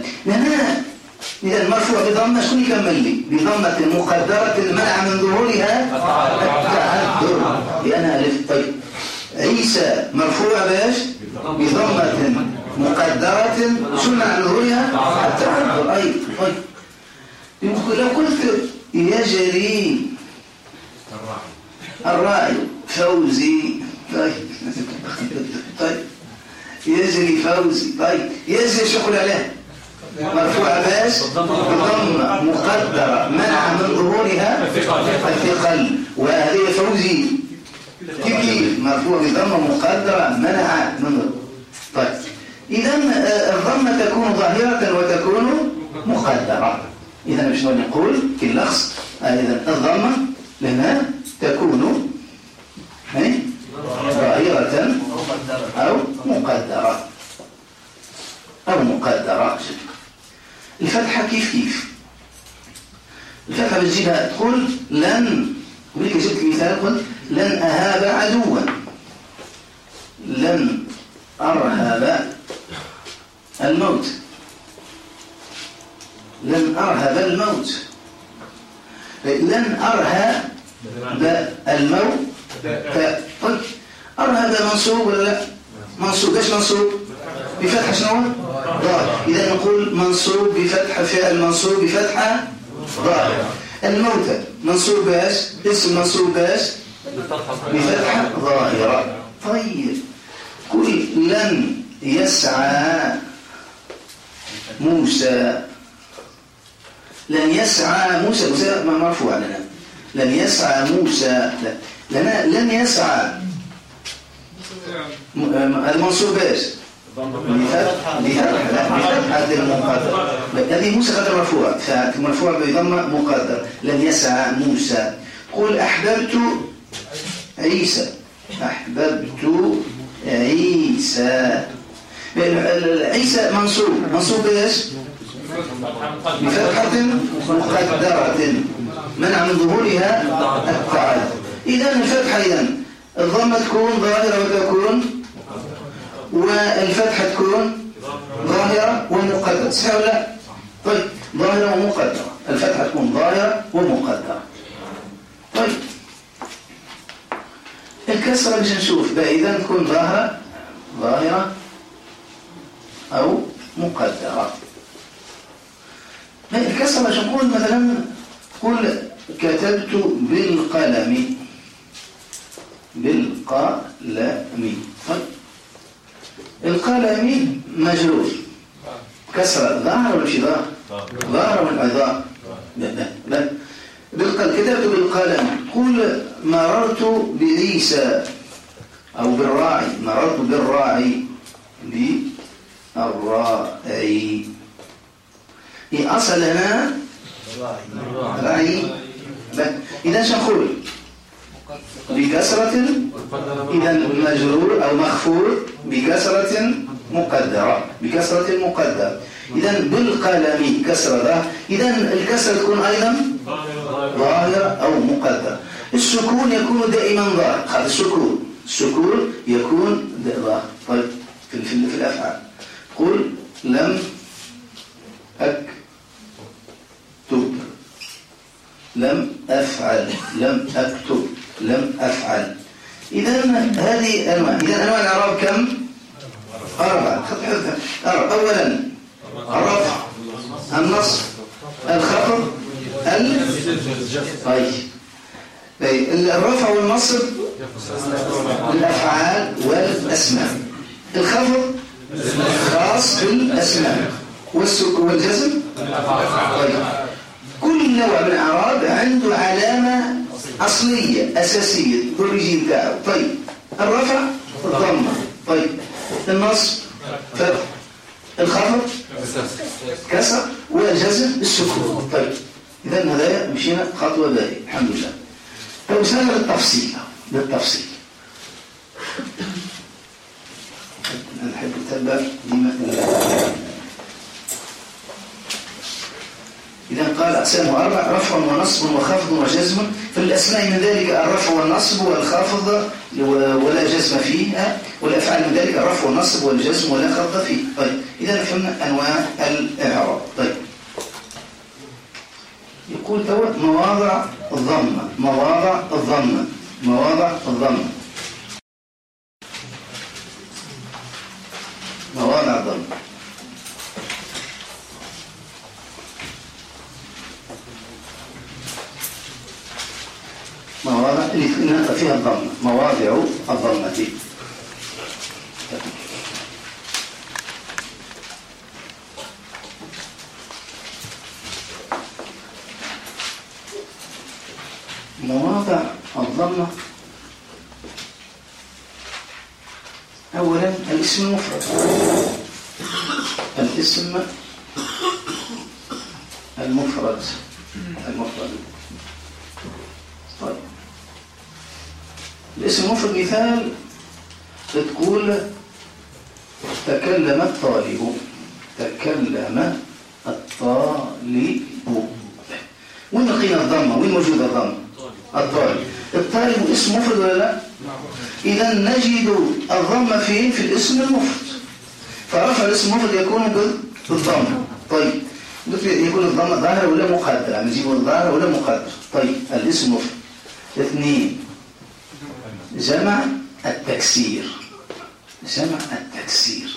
S5: إذا مرفوع بضمة شكون يكمل لي؟ بضمة مقدرة منع من ظهورها التعذر لأنها ألف. طيب عيسى مرفوع باش بضمة مقدرة شو منع من ظهورها التعذر. أي طيب لو قلت يجري الراعي فوزي. طيب يجري فوزي. طيب يجري شو يقول عليه؟ مرفوع باش بضمة مقدرة منع من ظهورها الثقل. وهذه فوزي كيف مرفوع بضمة مقدرة منع من ظهورها. طيب إذا الضمة تكون ظاهرة وتكون مقدرة. إذا مش نقول كاللخص. إذا الضمة لنا تكون ظاهرة أو مقدرة. الفتحة كيف الفتحة بتجيبها تقول لن. وليك جبت مثال قلت لن أهاب عدوا. لن أرهب الموت. لن أرهب الموت. لن أرهب الموت. طيب أرهب منصوب ولا لا؟ منصوب. ايش منصوب؟ بفتحة شنو؟ ظاهر. إذا نقول منصوب بفتحة فعل منصوب بفتحة ظاهرة. الموتى منصوب باش اسم منصوب باش بفتحة ظاهرة. طيب قل لن يسعى موسى. لن يسعى موسى. موسى مرفوع لنا. لن يسعى موسى. لنا لن يسعى المنصوب باش بفتحة المقدر. هذه موسى غير مرفوع مرفوع بضمة مقدر. لن يسعى موسى. قل أحببت عيسى. أحببت عيسى. عيسى منصوب باش بفتحة مقدرة منع من ظهورها التعذر. إذا الفتحة الضمة تكون ظاهرة وتكون والفتحة تكون ظاهرة ومقدرة. صحيح ولا لا؟ طيب ظاهرة ومقدرة. الفتحة تكون ظاهرة ومقدرة. طيب الكسرة باش نشوف بقى إذا تكون ظاهرة أو مقدرة. الكسرة باش نقول مثلا قل كتبت بالقلم. طيب القلم مجرور. كسرة ظاهرة ولا مش ظاهرة؟ ظاهرة ولا ظاهرة؟ لا. كتبت بالقلم. قل مررت بعيسى أو بالراعي. مررت بالراعي. بالراعي. هي أصل هنا راعي. إذا شنقول بكسرة. إذا مجرور أو مخفور بكسرة مقدرة. إذا بالقلم كسرة. إذا الكسرة تكون أيضا ظاهرة أو مقدرة. السكون يكون دائما ظاهر. هذا السكون يكون ظاهر. طيب في الأفعال قل لم أكتب. لم أفعل. لم أكتب. لم أفعل. إذا هذه أنواع. إذا أنواع الإعراب كم؟ أربعة. أولا الرفع، النصب، الخفض، طيب الرفع والنصب الأفعال والأسماء، الخفض خاص بالأسماء، والجزم طيب. كل نوع من الأعراب عنده علامة أصلية أساسية بالرجيم بتاعه. طيب الرفع الضمة، طيب النصب فتح، الخفض كسر، والجزم السكون. طيب إذا هذا مشينا خطوة باهية الحمد لله. طيب وصلنا للتفصيل. أنا أحب أتبع ديما. إذا قال أقسامه 4: رفع ونصب وخفض وجزم. في الأسماء من ذلك الرفع والنصب والخفض ولا جزم فيه، والأفعال من ذلك الرفع والنصب والجزم ولا خفض فيه. طيب إذا فهمنا أنواع الإعراب. طيب يقول توا مواضع الضمة. مواضع الضمة. مواضع الضمة. مواضع الضمة. مواضع اللي فيها الضمة. مواضع الضمة. مواضع الضمة. أولا الاسم المفرد. الاسم المفرد. طيب الاسم المفرد مثال تقول تكلم الطالب. تكلم الطالب. وين لقينا الضمة؟ وين موجودة الضمة؟ الطالب اسم مفرد ولا لا؟ إذا نجد الضمة فين؟ في الاسم المفرد. فرفع الاسم المفرد يكون بالضمة. طيب يكون الضمة ظاهرة ولا مقدرة؟ نجيب الظاهرة ولا مقدرة؟ طيب الاسم المفرد. 2 جمع التكسير. جمع التكسير.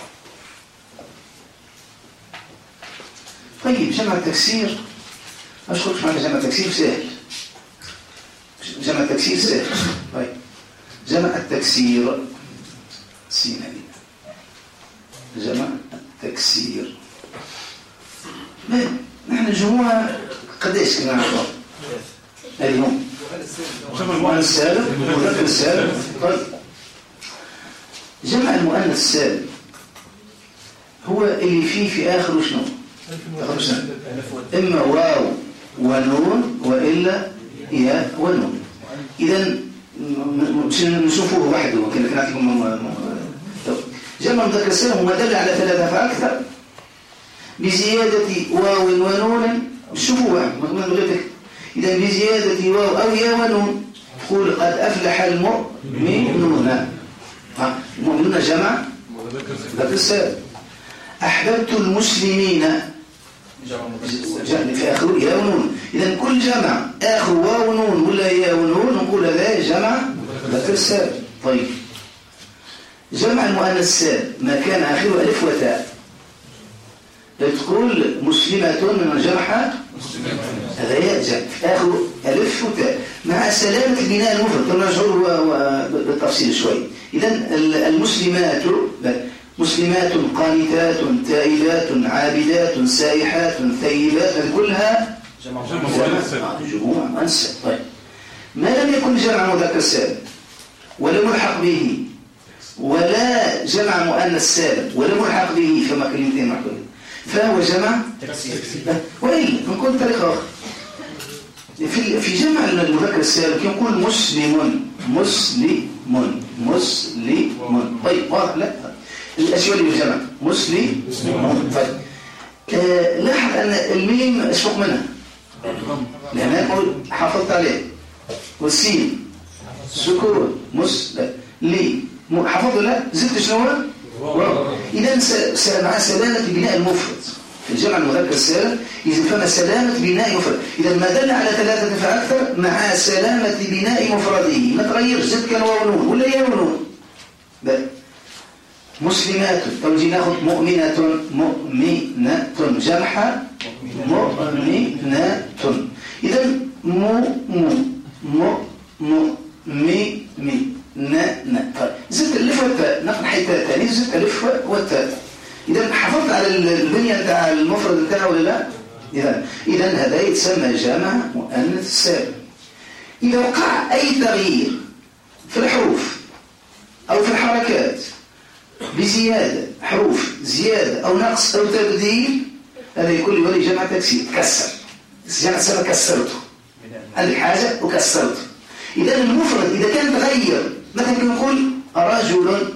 S5: طيب جمع التكسير أشكرك معنا. جمع التكسير سهل. جمع التكسير سهل. طيب جمع التكسير سين هذه. جمع التكسير نحن الجموع قديش كنا نعرفه اليوم؟ جمع المؤنث السالم والمذكر السالم. طيب جمع المؤنث السالم هو اللي فيه في آخره شنو؟ إما واو ونون وإلا ياء ونون. إذا نشوفه وحده. ممكن نعطيكم جمع المذكر السالم وما دل على 3 فأكثر بزيادة واو ونون. شوفوا من غير. إذا بزيادة واو أو ياء ونون تقول قد أفلح المؤمنون. المؤمنون جمع مذكر السالم. أحببت المسلمين في آخر ياء ونون. إذا كل جمع آخر واو ونون ولا ياء ونون نقول هذا جمع مذكر السالم. طيب جمع المؤنث السالم ما كان آخره ألف وتاء تقول مسلمة من جمع هذا ياء آخر ألف وتاء مع سلامة البناء المفرد. نرجعه بالتفصيل شوي. إذا المسلمات مسلمات قانتات تائبات عابدات سائحات ثيبات كلها جموع مؤنث. طيب ما لم يكن جمع مذكر سالم ولا ملحق به ولا جمع مؤنث سالم ولا ملحق به فما كلمتين محدودين فهو جمع وإلا نقول طريقة أخرى. في جمع المذكر السالم يقول مسلم. طيب واضح؟ لا الأشياء اللي بالجمع مسلم. طيب لاحظ أن الميم أشفق منها لأن أقول حافظت عليه والسين سكون لي حافظ لا زدت شنو؟ إذا مع سلامة بناء المفرد في الجمع المذكر السالم إذا فما سلامة بناء مفرد. إذا ما دل على 3 فأكثر مع سلامة بناء مفرده ما تغيرش زد كان واو ونون ولا ياء ونون. مسلمات. طب نجي ناخذ مؤمنة، مؤمنة جمعها مؤمنات. إذا مي طيب زدت الألف والتاء، ناخذ حتى ثاني زدت الألف والتاء. إذا حافظت على البنية نتاع المفرد نتاعه ولا لا؟ إذا هذا يتسمى جمع مؤنث سالم. إذا وقع أي تغيير في الحروف أو في الحركات بزيادة، حروف زيادة أو نقص أو تبديل، هذا يكون ولي جمع تكسير، تكسر. جمع تسمى كسرته، عندك حاجة وكسرته. إذا المفرد إذا كان تغير، مثلا نقول رجل،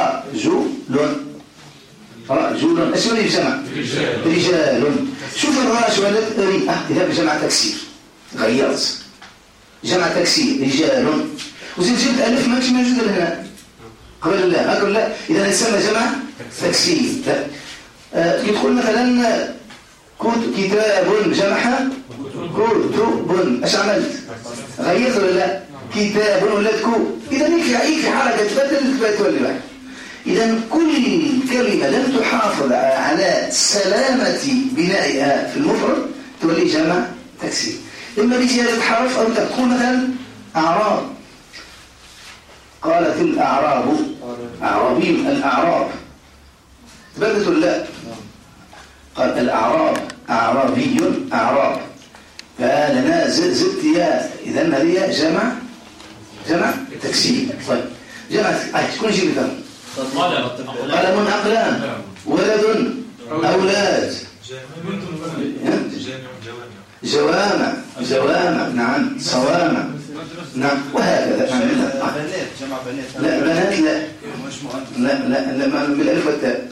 S5: رجل ايش ولي جمع؟ رجال. شوف الرجل إذا بجمع تكسير غيرت جمع تكسير رجال، وزيد جبت ألف ما كانش موجود هنا قبل لا أقول لا، إذا يسمى جمع تكسير. يدخل مثلا كتاب جمعها كتب، ايش عملت؟ غيرت ولا لا؟ كتاب ولا كتب. إذا يكفي حركة تبدل تولي واحد. إذا كل كلمة لم تحافظ على سلامة بنائها في المفرد تولي جمع تكسير، إما بزيادة حرف أو تكون مثلا أعراب. قالت الأعراب، أعرابي الأعراب تبدلت ولا لا؟ قال الأعراب أعرابي أعراب، فلنا زدت يا، إذا هذه جمع تكسير. طيب جمع شكون يجيب مثلا؟ قلم أقلام، ولد أولاد، جوامع نعم، صوامع نعم، وهكذا.
S1: بنات جمع بنات.
S5: لا بنات لا ما بالالف والتاء.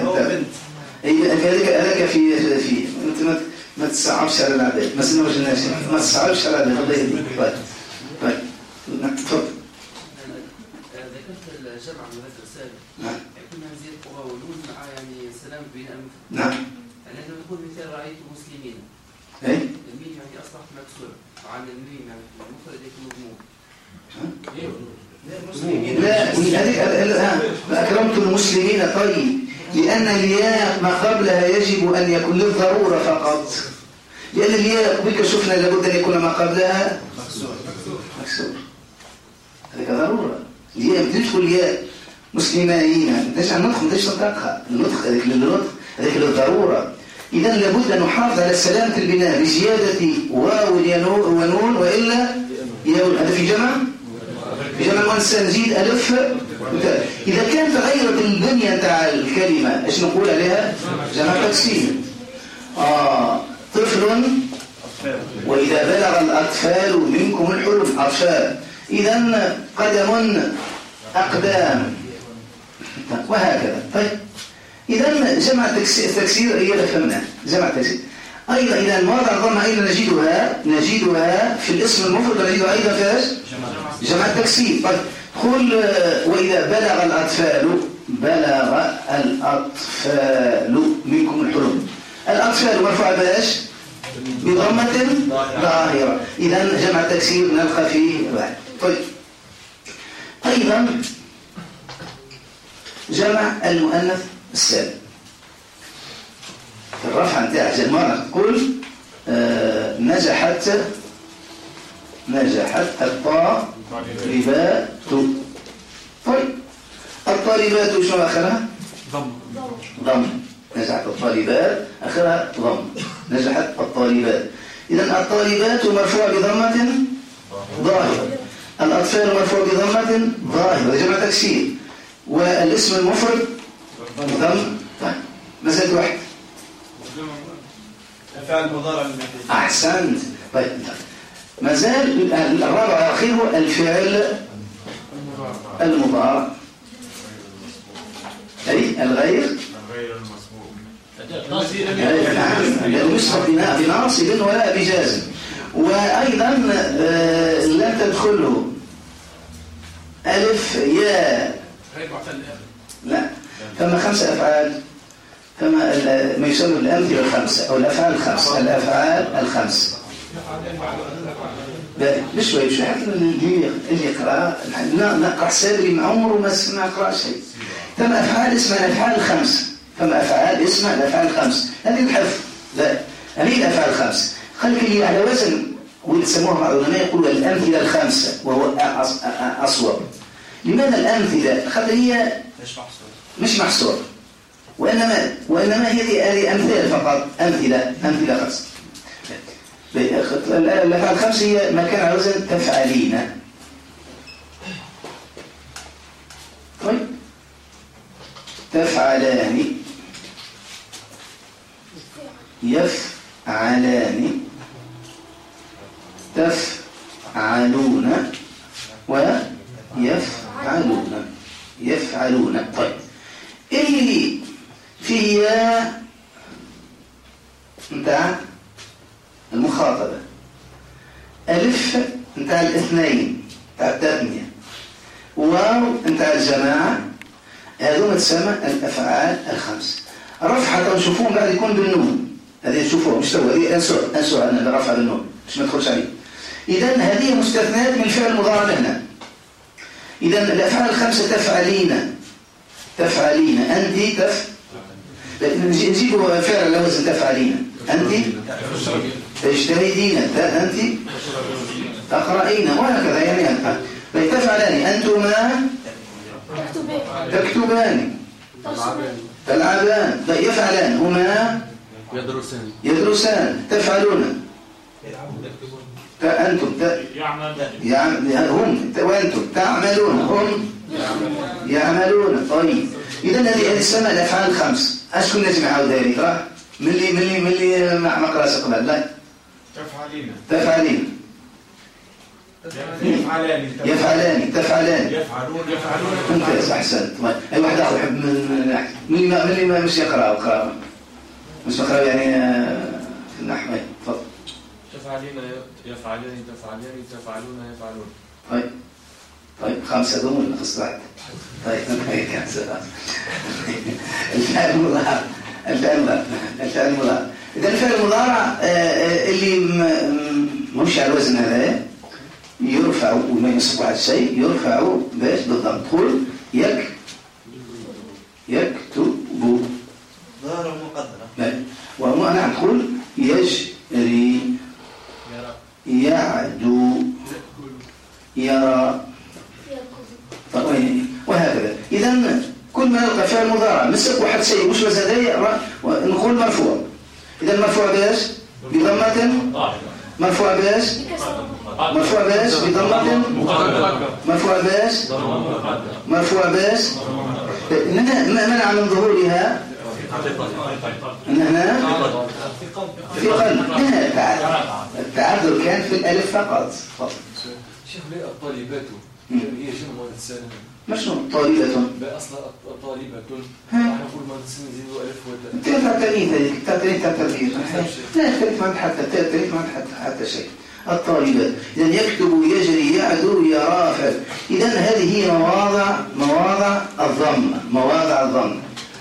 S5: هذاك في انت ما تصعبش على العباد، ما سنوش الناس، ما تصعبش على العباد. الله يهديك. طيب تفضل.
S7: ذكرت الجمع المذكر السالم.
S5: نعم.
S7: يكون هذه القوة والنون مع يعني سلام بين المفرد.
S5: نعم.
S7: يعني لما نقول مثال رأيت مسلمين.
S5: اي.
S7: الميم يعني أصبحت مكسورة، وعن الميم يعني المفرد يكون مضموم.
S5: لا أكرمت المسلمين. طيب لأن الياء ما قبلها يجب أن يكون للضرورة فقط، لأن الياء بك شفنا لابد أن يكون ما قبلها مكسور. هذا ضرورة. الياء تدخل الياء مسلمين، ليش النطق ليش تنطقها؟ النطق هذيك للضرورة. إذا لابد أن نحافظ على سلامة البناء بزيادة واو ونون، وإلا هذا في جمع المؤنث نزيد ألف. إذا كانت تغيرت البنية تاع الكلمة ايش نقول عليها؟ جمع تكسير. طفل، وإذا بلغ الأطفال منكم الحلم، أطفال. إذا قدم أقدام، وهكذا. طيب إذا جمع تكسير هي فهمناه جمع تكسير. أيضا إذا مواضع الضمة أيضا نجدها في الاسم المفرد، نجدها أيضا فيها جمع التكسير. طيب قل وإذا بلغ الأطفال منكم الحلم، الأطفال مرفوع باش بضمة ظاهرة. إذا جمع التكسير نلقى فيه واحد. طيب أيضا جمع المؤنث السالم في الرفع نتاع المرأة تقول نجحت الطالبات. طيب الطالبات شو آخرها؟ ضم. نجحت الطالبات آخرها ضم. نجحت الطالبات. إذن الطالبات مرفوع بضمة ظاهرة، الأطفال مرفوع بضمة ظاهرة جمع تكسير، والاسم المفرد ضم. طيب مسألة واحد.
S1: الفعل المضارع.
S5: أحسنت. طيب ما زال الرابع أخيره الفعل المضارع، أي الغير يسبق بناصب ولا بجازم، وأيضا لم تدخله ألف ياء. لا، فما 5 أفعال، فما ما يسمى الأمثلة الخمسة أو الأفعال الخمسة. الأفعال الخمسة بشوي حتى اللي يقرأ نقرأ حساب اللي عمره ما سمع قرأ شيء. ثم أفعال اسمها الأفعال الخمس، فما أفعال اسمها الأفعال الخمس، هذه الحفظ لا هذه الأفعال الخمس. خليك اللي على وزن ويسموها بعض العلماء يقولوا الأمثلة الخمسة وهو أصوب. لماذا الأمثلة؟ خاطر هي مش محصور، وإنما هذه أمثلة فقط، أمثلة خمسة. الأفعال الخمس هي ما كان على وزن تفعلين. طيب تفعلان، يفعلان، تفعلون، ويفعلون. طيب اللي فيه نتاع المخاطبة، ألف نتاع الاثنين نتاع التثنية، واو نتاع الجماعة، هذو تسمى الأفعال الخمس. الرفع حتى نشوفوهم بعد يكون بالنون، هذه تشوفوها مش سوى هذه أنسوا أن الرفع بالنون مش ما تدخلش عليه. إذن هذه مستثنات من الفعل المضارع هنا. إذن الأفعال الخمسة تفعلين، أنت نجيبوا فعل على وزن تفعلين، أنت تجتهدين، أنت تقرأين، وهكذا يعني. تفعلان، أنتما تكتبان، تلعبان. يفعلان، هما يدرسان. تفعلون، أنتم هم، وأنتم تعملون، هم يعملون. طيب إذن هذه تسمى الأفعال الخمس. أشكون نجمع ذلك؟ راه من اللي مع مقراس قبل لا تفعلين، تفعلان، ممتاز، أحسنت. أي واحد آخر يحب من اللي ما مش يقرأ مش يقرأ يعني في النحو. تفضل.
S3: يفعلون،
S5: طيب خمسة دول ولا خمسة واحد؟ طيب الفعل المضارع. إذا الفعل المضارع اللي مش على الوزن هذا يرفع وما ينصب على الشيء، يرفع باش بالضم. تقول يكتب
S1: ظاهر مقدرة.
S5: وهو نعم تقول يجري، يعدو، يرى، وهكذا. إذن كل ما يلقى فعل مضارع مسك واحد شيء مش مزادية نقول مرفوع. إذا مرفوع باش بضمة، مرفوع باش بضمة، مرفوع باش منع من ظهورها هنا ثقل. التعذر كان في الألف فقط.
S3: شيخ ليه الطالبات هي شنو مؤنث سالم؟
S5: مش طالبة
S3: لا أصلا طالبة نقول مؤنث سالم زيدوا ألف وتاء.
S5: تنفع تانيث هذيك تنفيذ لا يختلف عن حتى شيء. الطالبات إذن يكتب، يجري، يعدو، يرافع. إذن هذه هي مواضع الضم.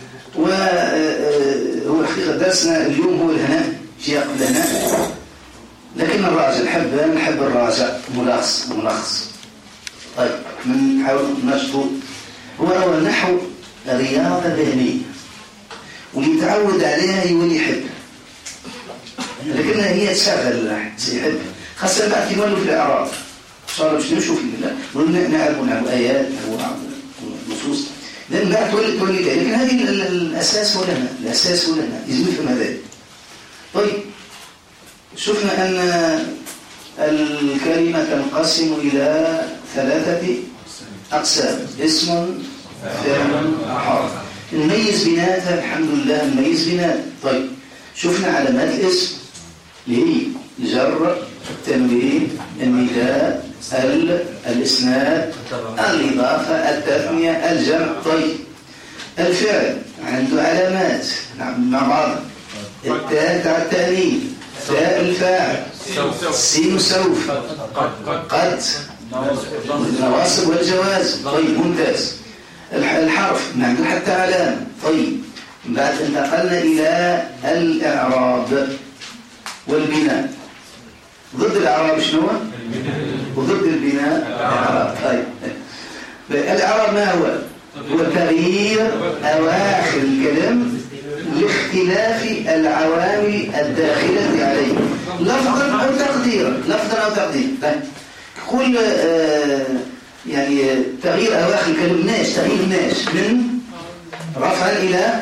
S5: وهو الحقيقة درسنا اليوم هو الهناء، جاء قبل الهناء، لكن الراجع نحب الراجع ملخص. طيب نحاول نشطو. هو النحو رياضة ذهنية، واللي يتعود عليها يولي يحب، لكنها هي تشغل يحب، خاصة بعد كي نولوا في الإعراب. إن شاء الله باش نمشوا في نعرفوا آيات ونصوص، لأن بعد تولي كذا. لكن هذه الأساس هو لنا، يجب نفهم هذا. طيب شفنا أن الكلمة تنقسم إلى 3 أقسام: اسم، فعل، حرف. نميز بيناتها الحمد لله، نميز بيناتها. طيب شفنا علامات الاسم اللي هي الجر، التنوين، النداء، الإسناد، الإضافة، التثنية، الجمع. طيب الفعل عنده علامات مع بعض: التاء تاع التأنيث، تاء الفاعل، سين سوف، قد، النواصب والجواز. طيب ممتاز. الحرف نعمل حتى علامة. طيب بعد انتقلنا إلى الإعراب والبناء. ضد الإعراب شنو؟ وضد البناء الإعراب. طيب الإعراب ما هو؟ هو تغيير أواخر الكلام لاختلاف العوامل الداخلة عليه لفظا أو تقديرا. طيب قل يعني تغيير أواخر الكلام تغيير ناش من رفع إلى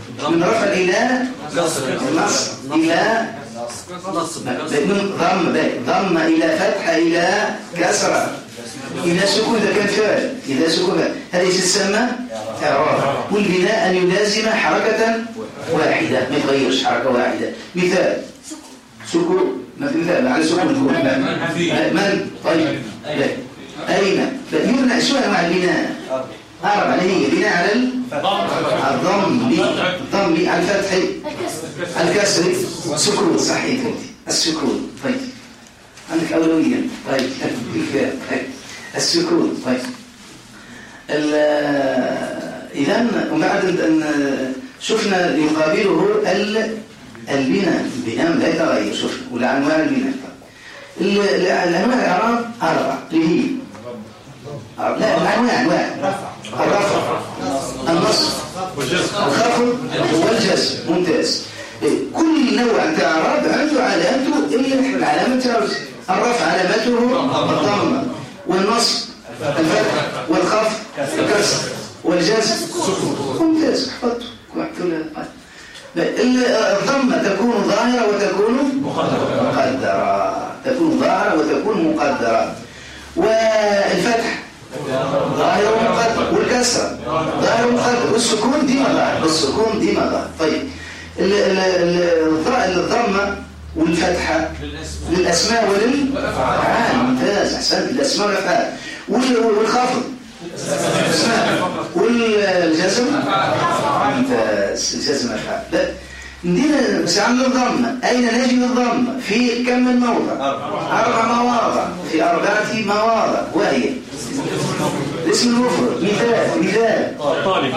S5: نصب إلى ضم إلى فتح إلى كسرة إلى سكون. إذا كان فعل إلى سكون هذا يسمى إعراب. والبناء أن يلازم حركة واحدة ما يتغيرش حركة واحدة. مثال سكون مثال على سكون من طيب أين يبنى شو أنواع البناء؟ أعرف عليه بناء على الضم على الفتح الكسر سكون. صحيح السكون. طيب عندك أولوية. طيب السكون. طيب إذن وبعد أن شفنا يقابله البناء لا يتغير. شفنا ولا أنواع البناء. الأنواع الإعراب 4 اللي هي لا الأنواع الرفع النصب الخفض والجزم. ممتاز. كل نوع إعراب عنده علامته إلا العلامة الرفع علامته الضمة والنصب الفتح والخفض الكسر والجزم ممتاز. الضمة تكون ظاهرة وتكون مقدرة. والفتح ظاهر ومقدر والكسر ظاهر ومقدر والسكون ديما ظاهر. طيب الضمة والفتحة للأسماء وللأفعال. ممتاز أحسنت. الأسماء والأفعال والخفض الأسماء والجزم. ممتاز. الجزم أفعال. ندينا بس عن الضمة. أين نجد الضمة؟ في كم من موضع؟ 4 مواضع. في 4 مواضع وهي اسم المفرد. مثال طالب.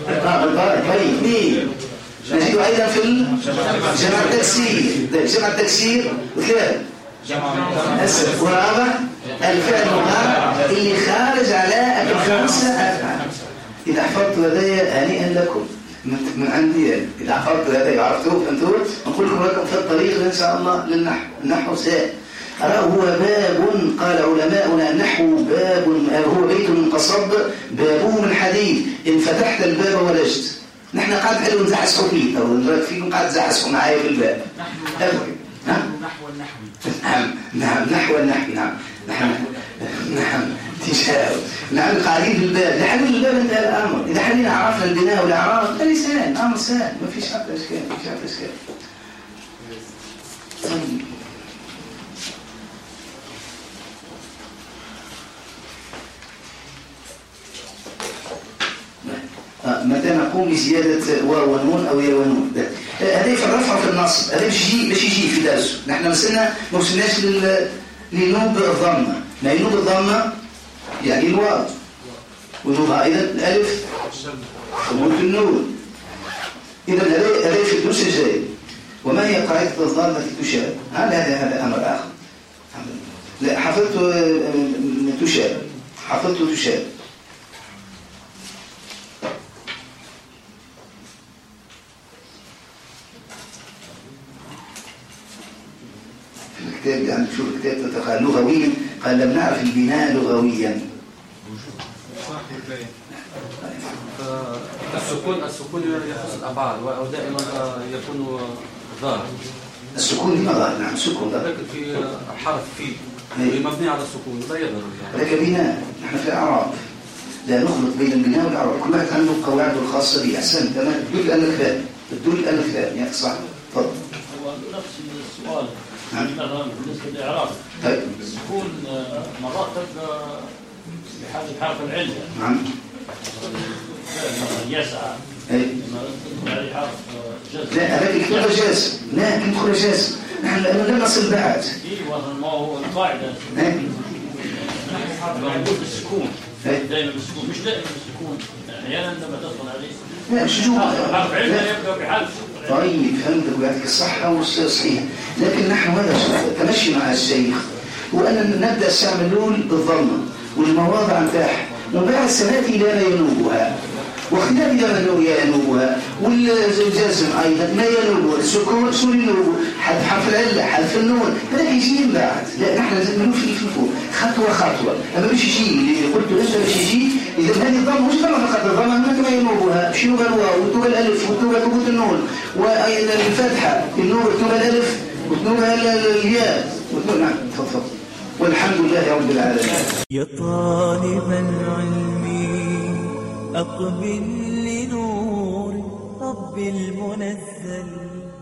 S5: طيب نجد أيضا في جمع التكسير وثلاث ورابع الفعل المضارع اللي خارج على 5 أفعال. إذا حفظت لدي هنيئا لكم من عندي. إذا حفظت لدي عرفتوه فهمتوه نقول لكم في الطريق إن شاء الله للنحو. النحو سهل. هو باب قال علماؤنا النحو باب هو بيت منقصب بابه من حديد إن فتحت الباب ولجت. نحن قاعد حلو نزحسكم فيه أو نراك فيكم قاعد تزحسكم معايا في الباب. نحو النحو. نعم تجاوب. نعم قاعدين في الباب لحلول الباب انتهى الأمر. إذا حلينا عرفنا البناء والإعراب هذا سهل. أمر سهل ما فيش حتى إشكال. متى نقوم بزيادة واو ونون أو يا ونون هذا في الرفع في النصب. هذا باش يجي في درسه. نحن ما وصلناش لنوب الضمة. ما ينوب الضمة يعني الواو ونوب أيضا الألف ثبوت النون. إذا هذا في الدرس الجاي. وما هي قاعدة الضمة التي تشابه؟ هذا أمر آخر. لا حفظت تشابه. الكتاب يعني شوف الكتاب تتخيل لغويا قال لم نعرف البناء لغويا.
S7: السكون يخص الأفعال ودائما يكون ظاهر.
S5: السكون ديما ظاهر. نعم السكون ظاهر.
S7: لكن في حرف فيه مبني على السكون لا يظهر.
S5: هذاك بناء. نحن في الأعراب لا نخلط بين البناء والإعراب. كل واحد عنده قواعده الخاصة به. أحسن تمام. تدل الألف يعني صح. تفضل.
S4: هو نفس السؤال بالنسبة للإعراب. السكون مرات تبقى بحاجة حرف العلة.
S5: نعم.
S4: يسعى. يعني حرف جزم.
S5: لا هذاك يكتب جازم. لا يدخل جازم. نحن لا نصل بعد.
S4: ما هو القاعدة. موجود السكون. دائما السكون مش دائما السكون. أحيانا لما تدخل عليه.
S5: لا شجوع.
S4: حرف علة يبقى بحرف.
S5: طيب فهمتك ويعطيك الصحة والصحيح. لكن نحن هذا تمشي مع الشيخ وأن نبدأ الساعة من الأول بالضمة والمواضع نتاعها وبعد سنأتي إلى ما ينوبها. واختلاف ينوبها، والجزم أيضا ما ينوبها، السكون سوري ينوبه، حذف حرف العلة، حذف النون، هذا يجي من بعد. لا نحن لازم نمشي في الفوق خطوة خطوة، أما باش يجي اللي قلت لسه باش يجي. إذا هذه الضمة مش ضمة فقط، الضمة هناك ما ينوبها، شنو الواو وتوبة الألف وتوبة ثبوت النون، والفتحة النون وتوبة الألف وتوبة الياء. نعم تفضل. والحمد لله رب العالمين.
S8: يا طالب العلم أقبل لنور رب المنزل.